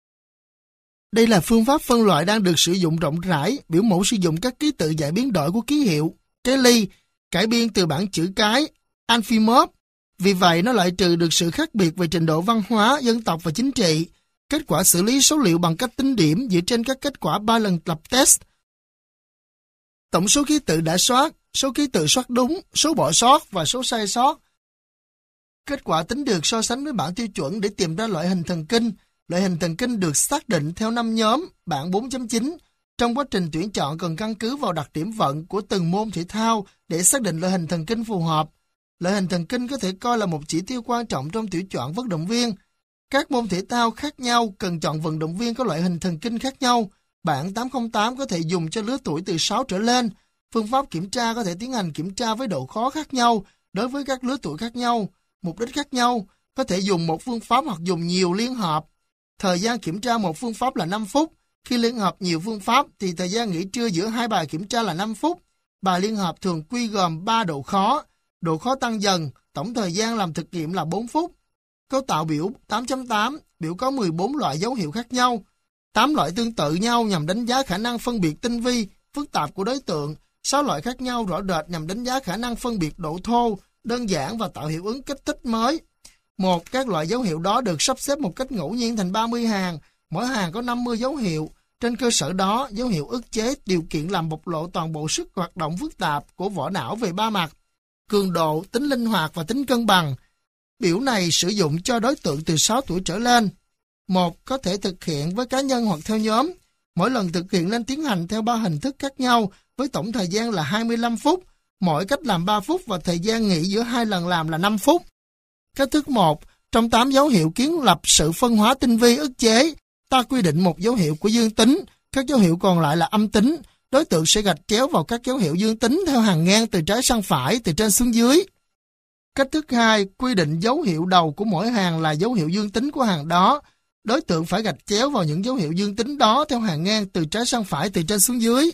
Đây là phương pháp phân loại đang được sử dụng rộng rãi. Biểu mẫu sử dụng các ký tự giải biến đổi của ký hiệu, cái ly, cải biên từ bảng chữ cái Alphymov. Vì vậy, nó loại trừ được sự khác biệt về trình độ văn hóa, dân tộc và chính trị. Kết quả xử lý số liệu bằng cách tính điểm dựa trên các kết quả 3 lần lập test. Tổng số ký tự đã soát, số ký tự soát đúng, số bỏ sót và số sai sót. Kết quả tính được so sánh với bảng tiêu chuẩn để tìm ra loại hình thần kinh. Loại hình thần kinh được xác định theo 5 nhóm, bảng 4.9. Trong quá trình tuyển chọn cần căn cứ vào đặc điểm vận của từng môn thể thao để xác định loại hình thần kinh phù hợp. Loại hình thần kinh có thể coi là một chỉ tiêu quan trọng trong tuyển chọn vận động viên. Các môn thể thao khác nhau cần chọn vận động viên có loại hình thần kinh khác nhau. Bảng 808 có thể dùng cho lứa tuổi từ 6 trở lên. Phương pháp kiểm tra có thể tiến hành kiểm tra với độ khó khác nhau đối với các lứa tuổi khác nhau, mục đích khác nhau, có thể dùng một phương pháp hoặc dùng nhiều liên hợp. Thời gian kiểm tra một phương pháp là 5 phút. Khi liên hợp nhiều phương pháp thì thời gian nghỉ trưa giữa hai bài kiểm tra là 5 phút. Bài liên hợp thường quy gồm 3 độ khó. Độ khó tăng dần, tổng thời gian làm thực nghiệm là 4 phút. Cấu tạo biểu 8.8, biểu có 14 loại dấu hiệu khác nhau. 8 loại tương tự nhau nhằm đánh giá khả năng phân biệt tinh vi, phức tạp của đối tượng. 6 loại khác nhau rõ rệt nhằm đánh giá khả năng phân biệt độ thô, đơn giản và tạo hiệu ứng kích thích mới. Các loại dấu hiệu đó được sắp xếp một cách ngẫu nhiên thành 30 hàng. Mỗi hàng có 50 dấu hiệu. Trên cơ sở đó, dấu hiệu ức chế điều kiện làm bộc lộ toàn bộ sức hoạt động phức tạp của vỏ não về 3 mặt: cường độ, tính linh hoạt và tính cân bằng. Biểu này sử dụng cho đối tượng từ 6 tuổi trở lên. Có thể thực hiện với cá nhân hoặc theo nhóm. Mỗi lần thực hiện nên tiến hành theo 3 hình thức khác nhau với tổng thời gian là 25 phút. Mỗi cách làm 3 phút và thời gian nghỉ giữa 2 lần làm là 5 phút. Cách thức 1. Trong 8 dấu hiệu kiến lập sự phân hóa tinh vi ức chế, ta quy định một dấu hiệu của dương tính, các dấu hiệu còn lại là âm tính. Đối tượng sẽ gạch chéo vào các dấu hiệu dương tính theo hàng ngang từ trái sang phải, từ trên xuống dưới. Cách thức 2. Quy định dấu hiệu đầu của mỗi hàng là dấu hiệu dương tính của hàng đó. Đối tượng phải gạch chéo vào những dấu hiệu dương tính đó theo hàng ngang từ trái sang phải, từ trên xuống dưới.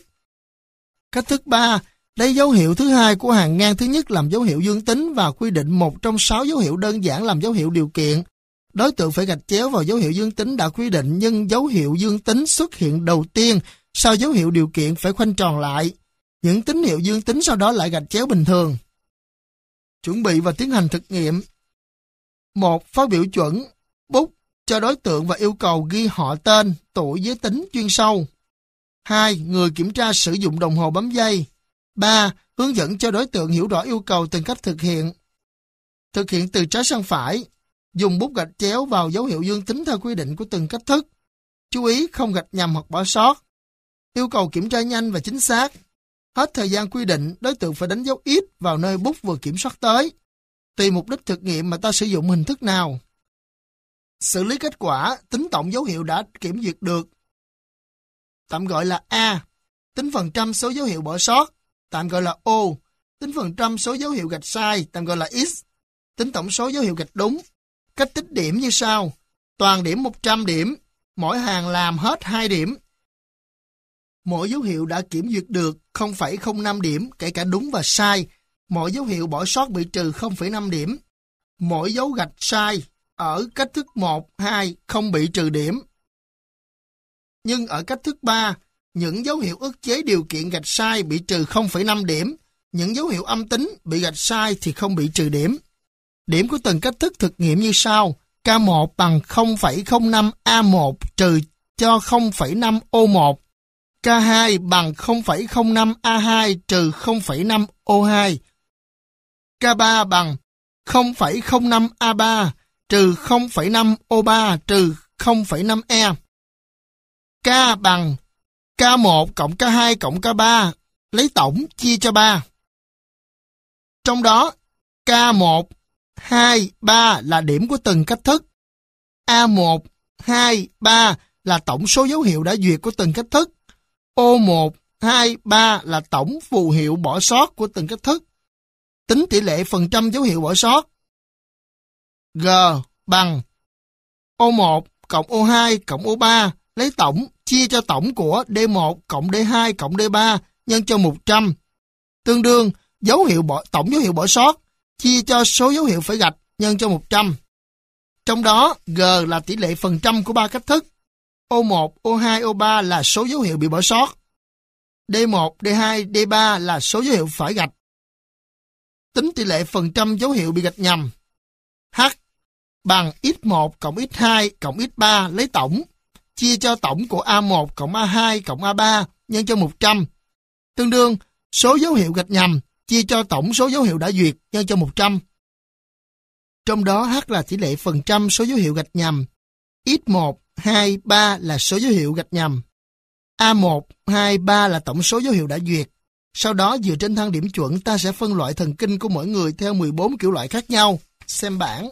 Cách thức 3. Lấy dấu hiệu thứ hai của hàng ngang thứ nhất làm dấu hiệu dương tính và quy định một trong 6 dấu hiệu đơn giản làm dấu hiệu điều kiện. Đối tượng phải gạch chéo vào dấu hiệu dương tính đã quy định, nhưng dấu hiệu dương tính xuất hiện đầu tiên, sau dấu hiệu điều kiện phải khoanh tròn lại. Những tín hiệu dương tính sau đó lại gạch chéo bình thường. Chuẩn bị và tiến hành thực nghiệm. 1. Phát biểu chuẩn, bút cho đối tượng và yêu cầu ghi họ tên, tuổi, giới tính chuyên sâu. 2. Người kiểm tra sử dụng đồng hồ bấm giây. 3. Hướng dẫn cho đối tượng hiểu rõ yêu cầu từng cách thực hiện. Thực hiện từ trái sang phải. Dùng bút gạch chéo vào dấu hiệu dương tính theo quy định của từng cách thức. Chú ý không gạch nhầm hoặc bỏ sót. Yêu cầu kiểm tra nhanh và chính xác. Hết thời gian quy định, đối tượng phải đánh dấu X vào nơi bút vừa kiểm soát tới. Tùy mục đích thực nghiệm mà ta sử dụng hình thức nào. Xử lý kết quả, tính tổng dấu hiệu đã kiểm duyệt được, tạm gọi là A. Tính phần trăm số dấu hiệu bỏ sót, tạm gọi là O. Tính phần trăm số dấu hiệu gạch sai, tạm gọi là X. Tính tổng số dấu hiệu gạch đúng. Cách tích điểm như sau. Toàn điểm 100 điểm, mỗi hàng làm hết 2 điểm. Mỗi dấu hiệu đã kiểm duyệt được 0,05 điểm, kể cả đúng và sai. Mỗi dấu hiệu bỏ sót bị trừ 0,5 điểm. Mỗi dấu gạch sai ở cách thức 1, 2 không bị trừ điểm. Nhưng ở cách thức 3, những dấu hiệu ức chế điều kiện gạch sai bị trừ 0,5 điểm. Những dấu hiệu âm tính bị gạch sai thì không bị trừ điểm. Điểm của từng cách thức thực nghiệm như sau. K1 bằng 0,05 A1 trừ cho 0,5 O1. K2 bằng 0,05 A2 trừ 0,5 O2. K3 bằng 0,05 A3 trừ 0,5 O3 trừ 0,5 E. K bằng K1 cộng K2 cộng K3 lấy tổng chia cho 3. Trong đó K1, 2, 3 là điểm của từng cách thức. A1, 2, 3 là tổng số dấu hiệu đã duyệt của từng cách thức. O1, 2, 3 là tổng phù hiệu bỏ sót của từng cách thức. Tính tỷ lệ phần trăm dấu hiệu bỏ sót. G bằng O1 cộng O2 cộng O3 lấy tổng chia cho tổng của D1 cộng D2 cộng D3 nhân cho 100. Tương đương tổng dấu hiệu bỏ sót chia cho số dấu hiệu phải gạch nhân cho 100. Trong đó G là tỷ lệ phần trăm của 3 cách thức. O1, O2, O3 là số dấu hiệu bị bỏ sót. D1, D2, D3 là số dấu hiệu phải gạch. Tính tỷ lệ phần trăm dấu hiệu bị gạch nhầm. H bằng x1 cộng x2 cộng x3 lấy tổng, chia cho tổng của A1 cộng A2 cộng A3 nhân cho 100. Tương đương số dấu hiệu gạch nhầm chia cho tổng số dấu hiệu đã duyệt nhân cho 100. Trong đó H là tỷ lệ phần trăm số dấu hiệu gạch nhầm. X1, 2, 3 là số dấu hiệu gạch nhầm. A1, 2, 3 là tổng số dấu hiệu đã duyệt. Sau đó dựa trên thang điểm chuẩn ta sẽ phân loại thần kinh của mỗi người theo 14 kiểu loại khác nhau. Xem bảng.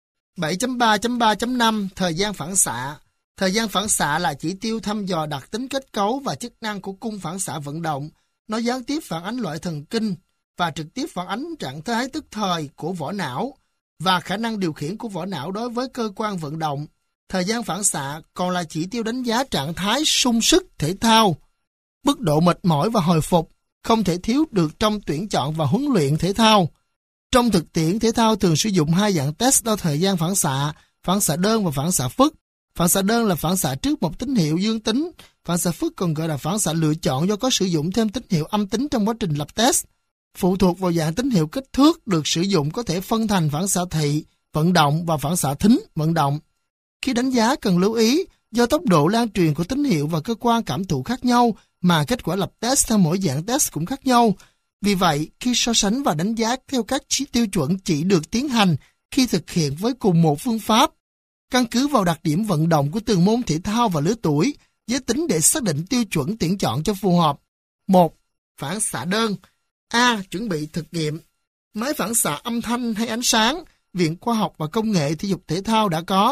7.3.3.5 Thời gian phản xạ. Thời gian phản xạ là chỉ tiêu thăm dò đặc tính kết cấu và chức năng của cung phản xạ vận động. Nó gián tiếp phản ánh loại thần kinh và trực tiếp phản ánh trạng thái tức thời của vỏ não và khả năng điều khiển của vỏ não đối với cơ quan vận động. Thời gian phản xạ còn là chỉ tiêu đánh giá trạng thái sung sức thể thao, mức độ mệt mỏi và hồi phục, không thể thiếu được trong tuyển chọn và huấn luyện thể thao. Trong thực tiễn, thể thao thường sử dụng hai dạng test đo thời gian phản xạ đơn và phản xạ phức. Phản xạ đơn là phản xạ trước một tín hiệu dương tính, phản xạ phức còn gọi là phản xạ lựa chọn do có sử dụng thêm tín hiệu âm tính trong quá trình lập test. Phụ thuộc vào dạng tín hiệu kích thước được sử dụng có thể phân thành phản xạ thị, vận động và phản xạ thính, vận động. Khi đánh giá cần lưu ý, do tốc độ lan truyền của tín hiệu và cơ quan cảm thụ khác nhau mà kết quả lập test theo mỗi dạng test cũng khác nhau. Vì vậy, khi so sánh và đánh giá theo các tiêu chuẩn chỉ được tiến hành khi thực hiện với cùng một phương pháp, căn cứ vào đặc điểm vận động của từng môn thể thao và lứa tuổi, giới tính để xác định tiêu chuẩn tuyển chọn cho phù hợp. 1. Phản xạ đơn. A. Chuẩn bị thực nghiệm. Máy phản xạ âm thanh hay ánh sáng, Viện Khoa học và Công nghệ Thể dục Thể thao đã có.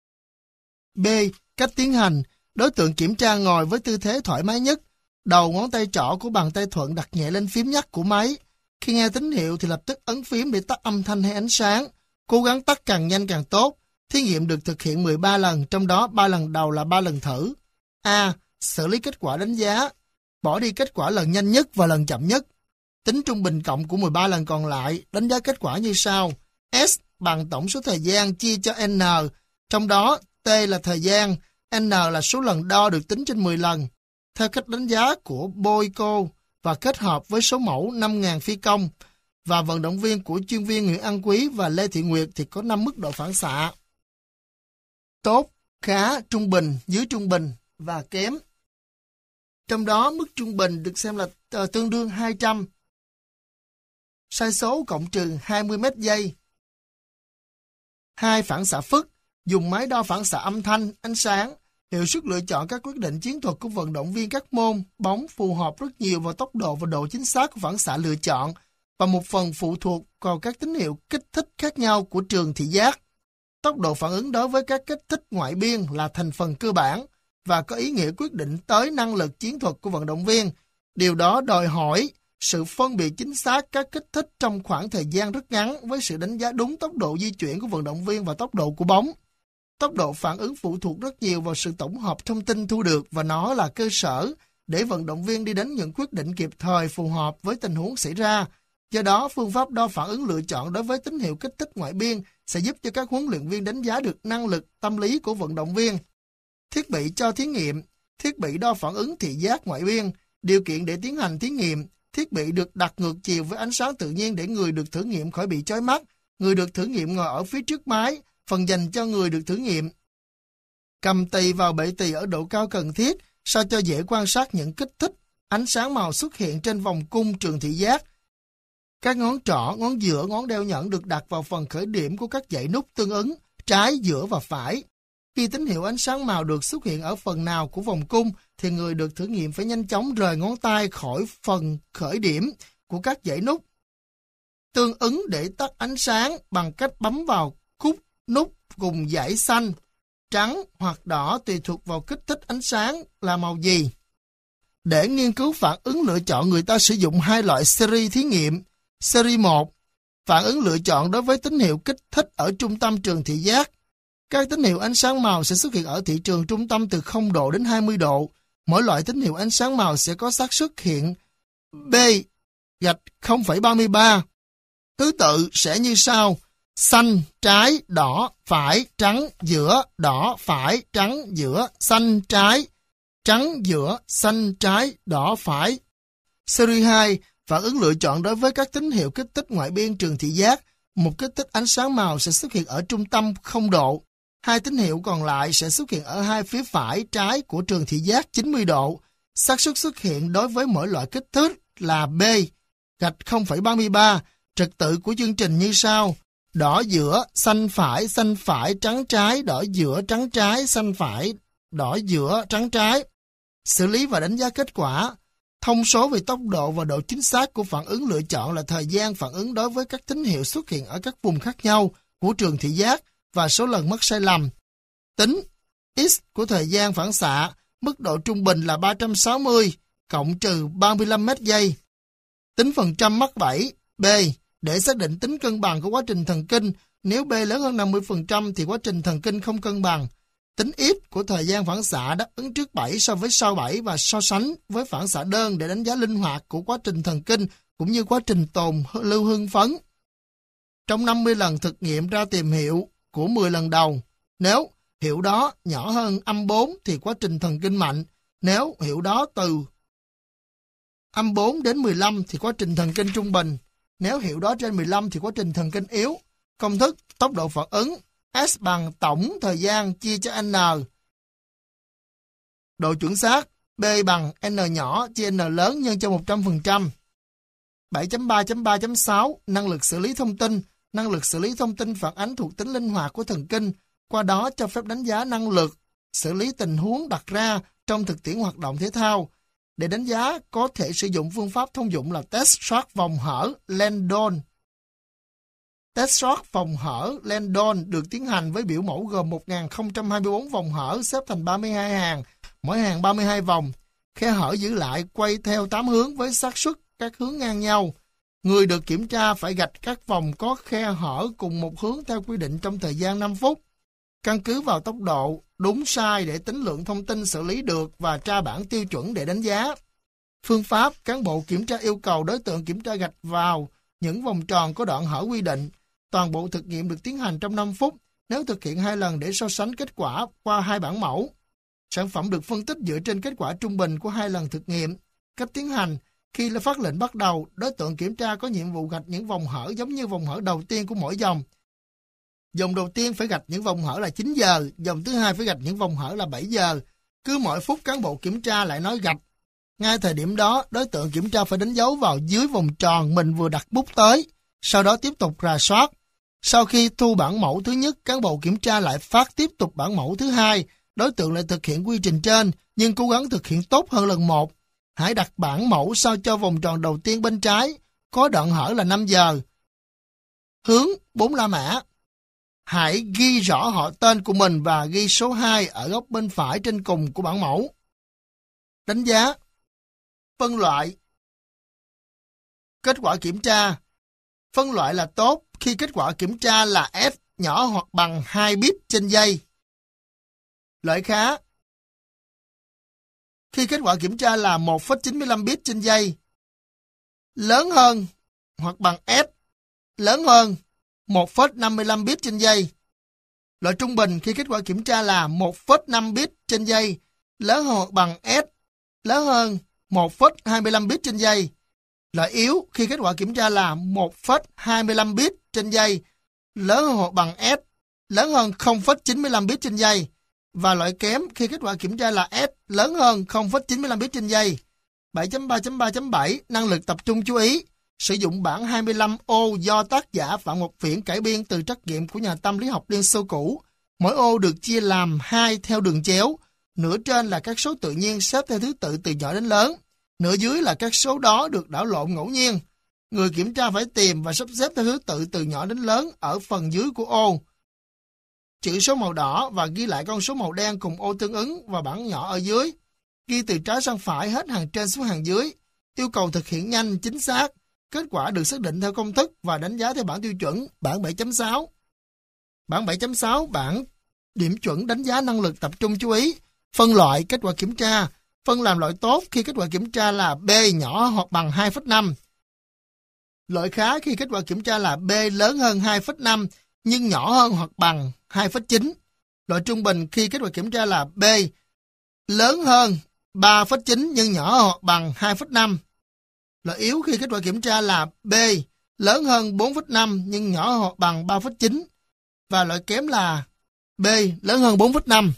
B. Cách tiến hành. Đối tượng kiểm tra ngồi với tư thế thoải mái nhất. Đầu ngón tay trỏ của bàn tay thuận đặt nhẹ lên phím nhắc của máy. Khi nghe tín hiệu thì lập tức ấn phím để tắt âm thanh hay ánh sáng. Cố gắng tắt càng nhanh càng tốt. Thí nghiệm được thực hiện 13 lần, trong đó 3 lần đầu là 3 lần thử. A. Xử lý kết quả đánh giá. Bỏ đi kết quả lần nhanh nhất và lần chậm nhất. Tính trung bình cộng của 13 lần còn lại, đánh giá kết quả như sau. S bằng tổng số thời gian chia cho N, trong đó T là thời gian, N là số lần đo được tính trên 10 lần. Theo cách đánh giá của Boyko và kết hợp với số mẫu 5.000 phi công và vận động viên của chuyên viên Nguyễn An Quý và Lê Thị Nguyệt thì có 5 mức độ phản xạ. Tốt, khá, trung bình, dưới trung bình và kém. Trong đó mức trung bình được xem là tương đương 200. Sai số cộng trừ 20 mét giây. 2. Phản xạ phức. Dùng máy đo phản xạ âm thanh, ánh sáng. Hiệu suất lựa chọn các quyết định chiến thuật của vận động viên các môn bóng phù hợp rất nhiều vào tốc độ và độ chính xác của phản xạ lựa chọn và một phần phụ thuộc vào các tín hiệu kích thích khác nhau của trường thị giác. Tốc độ phản ứng đối với các kích thích ngoại biên là thành phần cơ bản và có ý nghĩa quyết định tới năng lực chiến thuật của vận động viên. Điều đó đòi hỏi sự phân biệt chính xác các kích thích trong khoảng thời gian rất ngắn với sự đánh giá đúng tốc độ di chuyển của vận động viên và tốc độ của bóng. Tốc độ phản ứng phụ thuộc rất nhiều vào sự tổng hợp thông tin thu được và nó là cơ sở để vận động viên đi đến những quyết định kịp thời phù hợp với tình huống xảy ra. Do đó, phương pháp đo phản ứng lựa chọn đối với tín hiệu kích thích ngoại biên sẽ giúp cho các huấn luyện viên đánh giá được năng lực tâm lý của vận động viên. Thiết bị cho thí nghiệm, thiết bị đo phản ứng thị giác ngoại biên, điều kiện để tiến hành thí nghiệm, thiết bị được đặt ngược chiều với ánh sáng tự nhiên để người được thử nghiệm khỏi bị chói mắt, Người được thử nghiệm ngồi ở phía trước máy, phần dành cho người được thử nghiệm. Cầm tì vào bệ tì ở độ cao cần thiết, sao cho dễ quan sát những kích thích ánh sáng màu xuất hiện trên vòng cung trường thị giác. Các ngón trỏ, ngón giữa, ngón đeo nhẫn được đặt vào phần khởi điểm của các dãy nút tương ứng, trái, giữa và phải. Khi tín hiệu ánh sáng màu được xuất hiện ở phần nào của vòng cung, thì người được thử nghiệm phải nhanh chóng rời ngón tay khỏi phần khởi điểm của các dãy nút tương ứng để tắt ánh sáng bằng cách bấm vào khúc nút cùng dãy xanh, trắng hoặc đỏ tùy thuộc vào kích thích ánh sáng là màu gì. Để nghiên cứu phản ứng lựa chọn, người ta sử dụng hai loại series thí nghiệm. Series 1, phản ứng lựa chọn đối với tín hiệu kích thích ở trung tâm trường thị giác. Các tín hiệu ánh sáng màu sẽ xuất hiện ở thị trường trung tâm từ 0 độ đến 20 độ. Mỗi loại tín hiệu ánh sáng màu sẽ có xác suất hiện B-0,33. Thứ tự sẽ như sau: xanh, trái, đỏ, phải, trắng, giữa, đỏ, phải, trắng, giữa, xanh, trái, trắng, giữa, xanh, trái, đỏ, phải. Series 2, phản ứng lựa chọn đối với các tín hiệu kích thích ngoại biên trường thị giác. Một kích thích ánh sáng màu sẽ xuất hiện ở trung tâm 0 độ. Hai tín hiệu còn lại sẽ xuất hiện ở hai phía phải, trái của trường thị giác 90 độ. Xác suất xuất hiện đối với mỗi loại kích thích là B-0,33. Trật tự của chương trình như sau: đỏ giữa, xanh phải, trắng trái, đỏ giữa, trắng trái, xanh phải, đỏ giữa, trắng trái. Xử lý và đánh giá kết quả. Thông số về tốc độ và độ chính xác của phản ứng lựa chọn là thời gian phản ứng đối với các tín hiệu xuất hiện ở các vùng khác nhau của trường thị giác và số lần mắc sai lầm. Tính X của thời gian phản xạ, mức độ trung bình là 360 cộng trừ 35 mét giây. Tính phần trăm mắc bẫy B, để xác định tính cân bằng của quá trình thần kinh. Nếu B lớn hơn 50% thì quá trình thần kinh không cân bằng. Tính Y của thời gian phản xạ, đáp ứng trước bẫy so với sau bẫy và so sánh với phản xạ đơn để đánh giá linh hoạt của quá trình thần kinh cũng như quá trình tồn lưu hưng phấn. Trong 50 lần thực nghiệm ra tìm hiệu của 10 lần đầu, nếu hiệu đó nhỏ hơn -4 thì quá trình thần kinh mạnh. Nếu hiệu đó từ -4 đến 15 thì quá trình thần kinh trung bình. Nếu hiệu đó trên 15 thì quá trình thần kinh yếu. Công thức tốc độ phản ứng S bằng tổng thời gian chia cho N. Độ chuẩn xác B bằng N nhỏ chia N lớn nhân cho 100%. 7.3.3.6 Năng lực xử lý thông tin. Năng lực xử lý thông tin phản ánh thuộc tính linh hoạt của thần kinh, qua đó cho phép đánh giá năng lực xử lý tình huống đặt ra trong thực tiễn hoạt động thể thao. Để đánh giá, có thể sử dụng phương pháp thông dụng là test soát vòng hở Landon. Test soát vòng hở Landon được tiến hành với biểu mẫu gồm 1024 vòng hở xếp thành 32 hàng, mỗi hàng 32 vòng. Khe hở giữ lại quay theo 8 hướng với xác suất các hướng ngang nhau. Người được kiểm tra phải gạch các vòng có khe hở cùng một hướng theo quy định trong thời gian 5 phút. Căn cứ vào tốc độ, đúng sai để tính lượng thông tin xử lý được và tra bảng tiêu chuẩn để đánh giá. Phương pháp, cán bộ kiểm tra yêu cầu đối tượng kiểm tra gạch vào những vòng tròn có đoạn hở quy định. Toàn bộ thực nghiệm được tiến hành trong 5 phút, nếu thực hiện 2 lần để so sánh kết quả qua 2 bản mẫu. Sản phẩm được phân tích dựa trên kết quả trung bình của 2 lần thực nghiệm. Cách tiến hành: khi là phát lệnh bắt đầu, đối tượng kiểm tra có nhiệm vụ gạch những vòng hở giống như vòng hở đầu tiên của mỗi dòng. Dòng đầu tiên phải gạch những vòng hở là 9 giờ, dòng thứ hai phải gạch những vòng hở là 7 giờ. Cứ mỗi phút cán bộ kiểm tra lại nói gạch. Ngay thời điểm đó, đối tượng kiểm tra phải đánh dấu vào dưới vòng tròn mình vừa đặt bút tới, sau đó tiếp tục rà soát. Sau khi thu bản mẫu thứ nhất, cán bộ kiểm tra lại phát tiếp tục bản mẫu thứ hai. Đối tượng lại thực hiện quy trình trên, nhưng cố gắng thực hiện tốt hơn lần 1. Hãy đặt bản mẫu sao cho vòng tròn đầu tiên bên trái, có đoạn hở là 5 giờ. Hướng 4 La Mã. Hãy ghi rõ họ tên của mình và ghi số 2 ở góc bên phải trên cùng của bản mẫu. Đánh giá. Phân loại. Kết quả kiểm tra. Phân loại là tốt khi kết quả kiểm tra là F nhỏ hoặc bằng 2 bit trên giây. Loại khá. Khi kết quả kiểm tra là 1,95 bit trên giây. Lớn hơn hoặc bằng F lớn hơn 1,55 bit trên giây. Loại trung bình khi kết quả kiểm tra là 1,5 bit trên giây, lớn hơn hoặc bằng S, lớn hơn 1,25 bit trên giây. Loại yếu khi kết quả kiểm tra là 1,25 bit trên giây, lớn hơn hoặc bằng S, lớn hơn 0,95 bit trên giây, và loại kém khi kết quả kiểm tra là S lớn hơn 0,95 bit trên giây. 7.3.3.7 Năng lực tập trung chú ý. Sử dụng bảng 25 ô do tác giả Phạm Ngọc Viễn cải biên từ trắc nghiệm của nhà tâm lý học Liên Xô cũ. Mỗi ô được chia làm 2 theo đường chéo. Nửa trên là các số tự nhiên xếp theo thứ tự từ nhỏ đến lớn. Nửa dưới là các số đó được đảo lộn ngẫu nhiên. Người kiểm tra phải tìm và sắp xếp theo thứ tự từ nhỏ đến lớn ở phần dưới của ô. Chữ số màu đỏ và ghi lại con số màu đen cùng ô tương ứng và bảng nhỏ ở dưới. Ghi từ trái sang phải hết hàng trên xuống hàng dưới. Yêu cầu thực hiện nhanh, chính xác. Kết quả được xác định theo công thức và đánh giá theo bảng tiêu chuẩn, bảng 7.6. Bảng 7.6, bảng điểm chuẩn đánh giá năng lực tập trung chú ý. Phân loại kết quả kiểm tra. Phân làm loại tốt khi kết quả kiểm tra là B nhỏ hoặc bằng 2,5. Loại khá khi kết quả kiểm tra là B lớn hơn 2,5 nhưng nhỏ hơn hoặc bằng 2,9. Loại trung bình khi kết quả kiểm tra là B lớn hơn 3,9 nhưng nhỏ hơn hoặc bằng 2,5. Loại yếu khi kết quả kiểm tra là B lớn hơn 4,5 nhưng nhỏ hơn hoặc bằng 3,9. Và loại kém là B lớn hơn 4,5.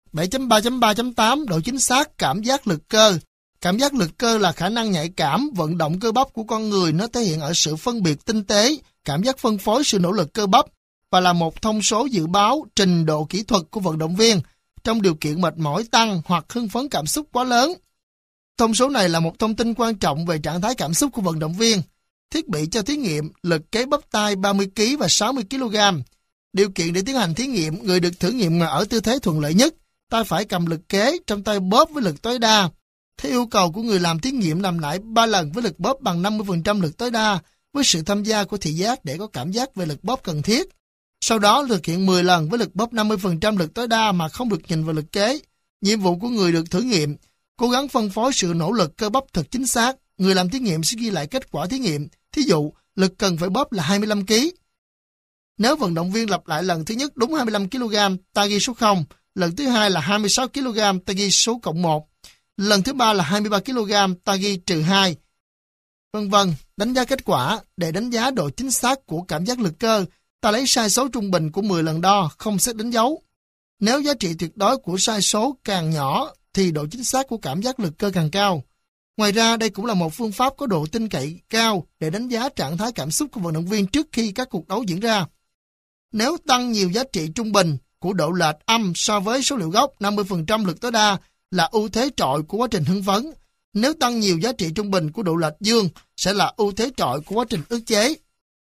7.3.3.8 Độ chính xác cảm giác lực cơ. Cảm giác lực cơ là khả năng nhạy cảm, vận động cơ bắp của con người. Nó thể hiện ở sự phân biệt tinh tế, cảm giác phân phối sự nỗ lực cơ bắp và là một thông số dự báo trình độ kỹ thuật của vận động viên trong điều kiện mệt mỏi tăng hoặc hưng phấn cảm xúc quá lớn. Thông số này là một thông tin quan trọng về trạng thái cảm xúc của vận động viên. Thiết bị cho thí nghiệm lực kế bắp tay 30 kg và 60 kg. Điều kiện để tiến hành thí nghiệm, người được thử nghiệm ngồi ở tư thế thuận lợi nhất, tay phải cầm lực kế, trong tay bóp với lực tối đa. Theo yêu cầu của người làm thí nghiệm, làm lại 3 lần với lực bóp bằng 50% lực tối đa, với sự tham gia của thị giác để có cảm giác về lực bóp cần thiết. Sau đó thực hiện 10 lần với lực bóp 50% lực tối đa mà không được nhìn vào lực kế. Nhiệm vụ của người được thử nghiệm, cố gắng phân phối sự nỗ lực cơ bắp thật chính xác. Người làm thí nghiệm sẽ ghi lại kết quả thí nghiệm. Thí dụ, lực cần phải bóp là 25 kg. Nếu vận động viên lặp lại lần thứ nhất đúng 25 kg, ta ghi số 0. Lần thứ hai là 26 kg, ta ghi số cộng 1. Lần thứ ba là 23 kg, ta ghi trừ 2. Vân vân. Đánh giá kết quả. Để đánh giá độ chính xác của cảm giác lực cơ, ta lấy sai số trung bình của 10 lần đo, không xét đánh dấu. Nếu giá trị tuyệt đối của sai số càng nhỏ, thì độ chính xác của cảm giác lực cơ càng cao. Ngoài ra, đây cũng là một phương pháp có độ tin cậy cao để đánh giá trạng thái cảm xúc của vận động viên trước khi các cuộc đấu diễn ra. Nếu tăng nhiều giá trị trung bình của độ lệch âm so với số liệu gốc 50% lực tối đa là ưu thế trội của quá trình hưng phấn. Nếu tăng nhiều giá trị trung bình của độ lệch dương sẽ là ưu thế trội của quá trình ức chế.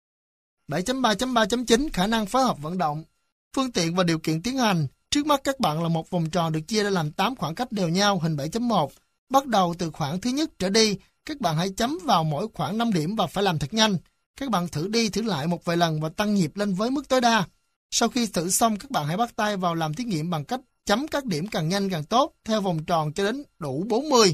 7.3.3.9 Khả năng phối hợp vận động. Phương tiện và điều kiện tiến hành. Trước mắt các bạn là một vòng tròn được chia ra làm 8 khoảng cách đều nhau, hình 7.1. Bắt đầu từ khoảng thứ nhất trở đi, các bạn hãy chấm vào mỗi khoảng 5 điểm và phải làm thật nhanh. Các bạn thử đi thử lại một vài lần và tăng nhịp lên với mức tối đa. Sau khi thử xong, các bạn hãy bắt tay vào làm thí nghiệm bằng cách chấm các điểm càng nhanh càng tốt theo vòng tròn cho đến đủ 40.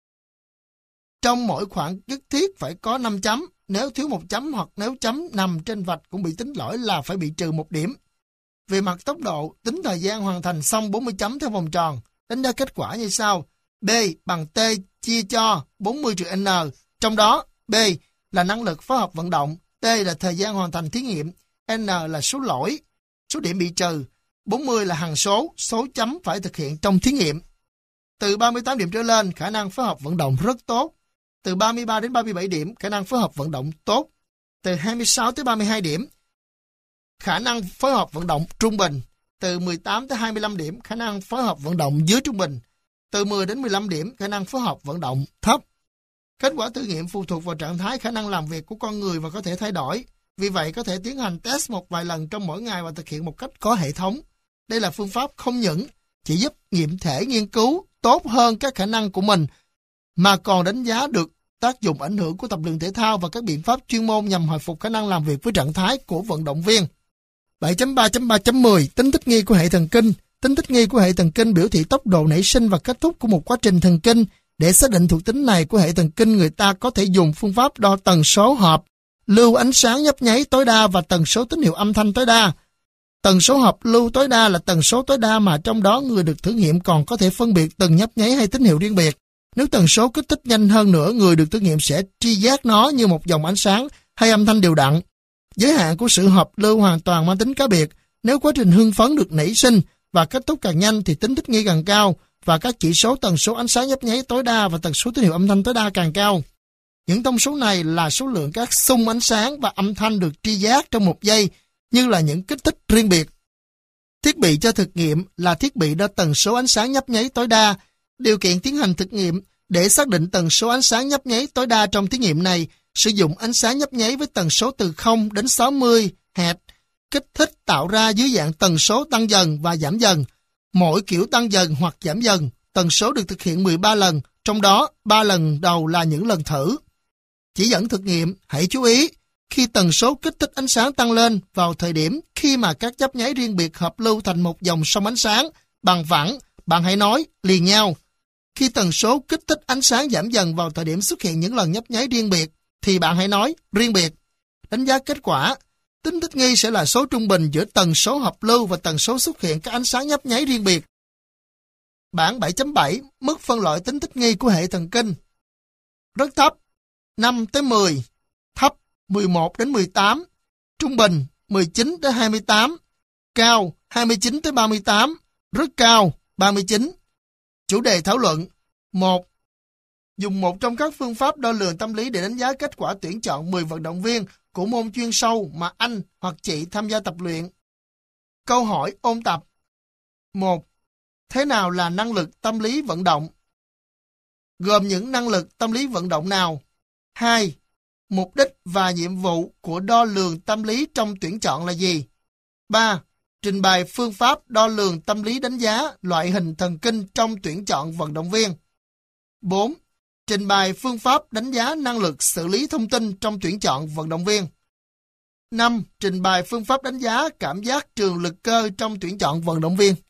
Trong mỗi khoảng nhất thiết phải có 5 chấm. Nếu thiếu 1 chấm hoặc nếu chấm nằm trên vạch cũng bị tính lỗi là phải bị trừ 1 điểm. Về mặt tốc độ, tính thời gian hoàn thành xong 40 chấm theo vòng tròn. Đánh giá kết quả như sau. B bằng T chia cho 40/N. Trong đó, B là năng lực phối hợp vận động, T là thời gian hoàn thành thí nghiệm, N là số lỗi, số điểm bị trừ, 40 là hằng số, số chấm phải thực hiện trong thí nghiệm. Từ 38 điểm trở lên, khả năng phối hợp vận động rất tốt. Từ 33 đến 37 điểm, khả năng phối hợp vận động tốt. Từ 26 tới 32 điểm, khả năng phối hợp vận động trung bình. Từ 18 tới 25 điểm, khả năng phối hợp vận động dưới trung bình. Từ 10 đến 15 điểm, khả năng phối hợp vận động thấp. Kết quả thử nghiệm phụ thuộc vào trạng thái khả năng làm việc của con người và có thể thay đổi. Vì vậy, có thể tiến hành test một vài lần trong mỗi ngày và thực hiện một cách có hệ thống. Đây là phương pháp không những chỉ giúp nghiệm thể nghiên cứu tốt hơn các khả năng của mình, mà còn đánh giá được tác dụng ảnh hưởng của tập luyện thể thao và các biện pháp chuyên môn nhằm hồi phục khả năng làm việc với trạng thái của vận động viên. 7.3.3.10 Tính thích nghi của hệ thần kinh. Tính thích nghi của hệ thần kinh biểu thị tốc độ nảy sinh và kết thúc của một quá trình thần kinh. Để xác định thuộc tính này của hệ thần kinh, người ta có thể dùng phương pháp đo tần số hợp lưu ánh sáng nhấp nháy tối đa và tần số tín hiệu âm thanh tối đa. Tần số hợp lưu tối đa là tần số tối đa mà trong đó người được thử nghiệm còn có thể phân biệt từng nhấp nháy hay tín hiệu riêng biệt. Nếu tần số kích thích nhanh hơn nữa, người được thử nghiệm sẽ tri giác nó như một dòng ánh sáng hay âm thanh đều đặn. Giới hạn của sự hợp lưu hoàn toàn mang tính cá biệt. Nếu quá trình hưng phấn được nảy sinh và kết thúc càng nhanh thì tính thích nghi càng cao và các chỉ số tần số ánh sáng nhấp nháy tối đa và tần số tín hiệu âm thanh tối đa càng cao. Những thông số này là số lượng các xung ánh sáng và âm thanh được tri giác trong một giây, như là những kích thích riêng biệt. Thiết bị cho thực nghiệm là thiết bị đo tần số ánh sáng nhấp nháy tối đa. Điều kiện tiến hành thực nghiệm để xác định tần số ánh sáng nhấp nháy tối đa trong thí nghiệm này sử dụng ánh sáng nhấp nháy với tần số từ 0 đến 60 Hz, kích thích tạo ra dưới dạng tần số tăng dần và giảm dần. Mỗi kiểu tăng dần hoặc giảm dần, tần số được thực hiện 13 lần, trong đó 3 lần đầu là những lần thử. Chỉ dẫn thực nghiệm, hãy chú ý, khi tần số kích thích ánh sáng tăng lên vào thời điểm khi mà các nhấp nháy riêng biệt hợp lưu thành một dòng sông ánh sáng bằng phẳng, bạn hãy nói liền nhau. Khi tần số kích thích ánh sáng giảm dần vào thời điểm xuất hiện những lần nhấp nháy riêng biệt, thì bạn hãy nói riêng biệt. Đánh giá kết quả, tính thích nghi sẽ là số trung bình giữa tần số hợp lưu và tần số xuất hiện các ánh sáng nhấp nháy riêng biệt. Bảng 7.7, mức phân loại tính thích nghi của hệ thần kinh. Rất thấp, 5 tới 10, thấp 11 đến 18, trung bình 19 tới 28, cao 29 tới 38, rất cao 39. Chủ đề thảo luận: 1. Dùng một trong các phương pháp đo lường tâm lý để đánh giá kết quả tuyển chọn 10 vận động viên của môn chuyên sâu mà anh hoặc chị tham gia tập luyện. Câu hỏi ôn tập: 1. Thế nào là năng lực tâm lý vận động? Gồm những năng lực tâm lý vận động nào? 2. Mục đích và nhiệm vụ của đo lường tâm lý trong tuyển chọn là gì? 3. Trình bày phương pháp đo lường tâm lý đánh giá loại hình thần kinh trong tuyển chọn vận động viên. 4. Trình bày phương pháp đánh giá năng lực xử lý thông tin trong tuyển chọn vận động viên. 5. Trình bày phương pháp đánh giá cảm giác trường lực cơ trong tuyển chọn vận động viên.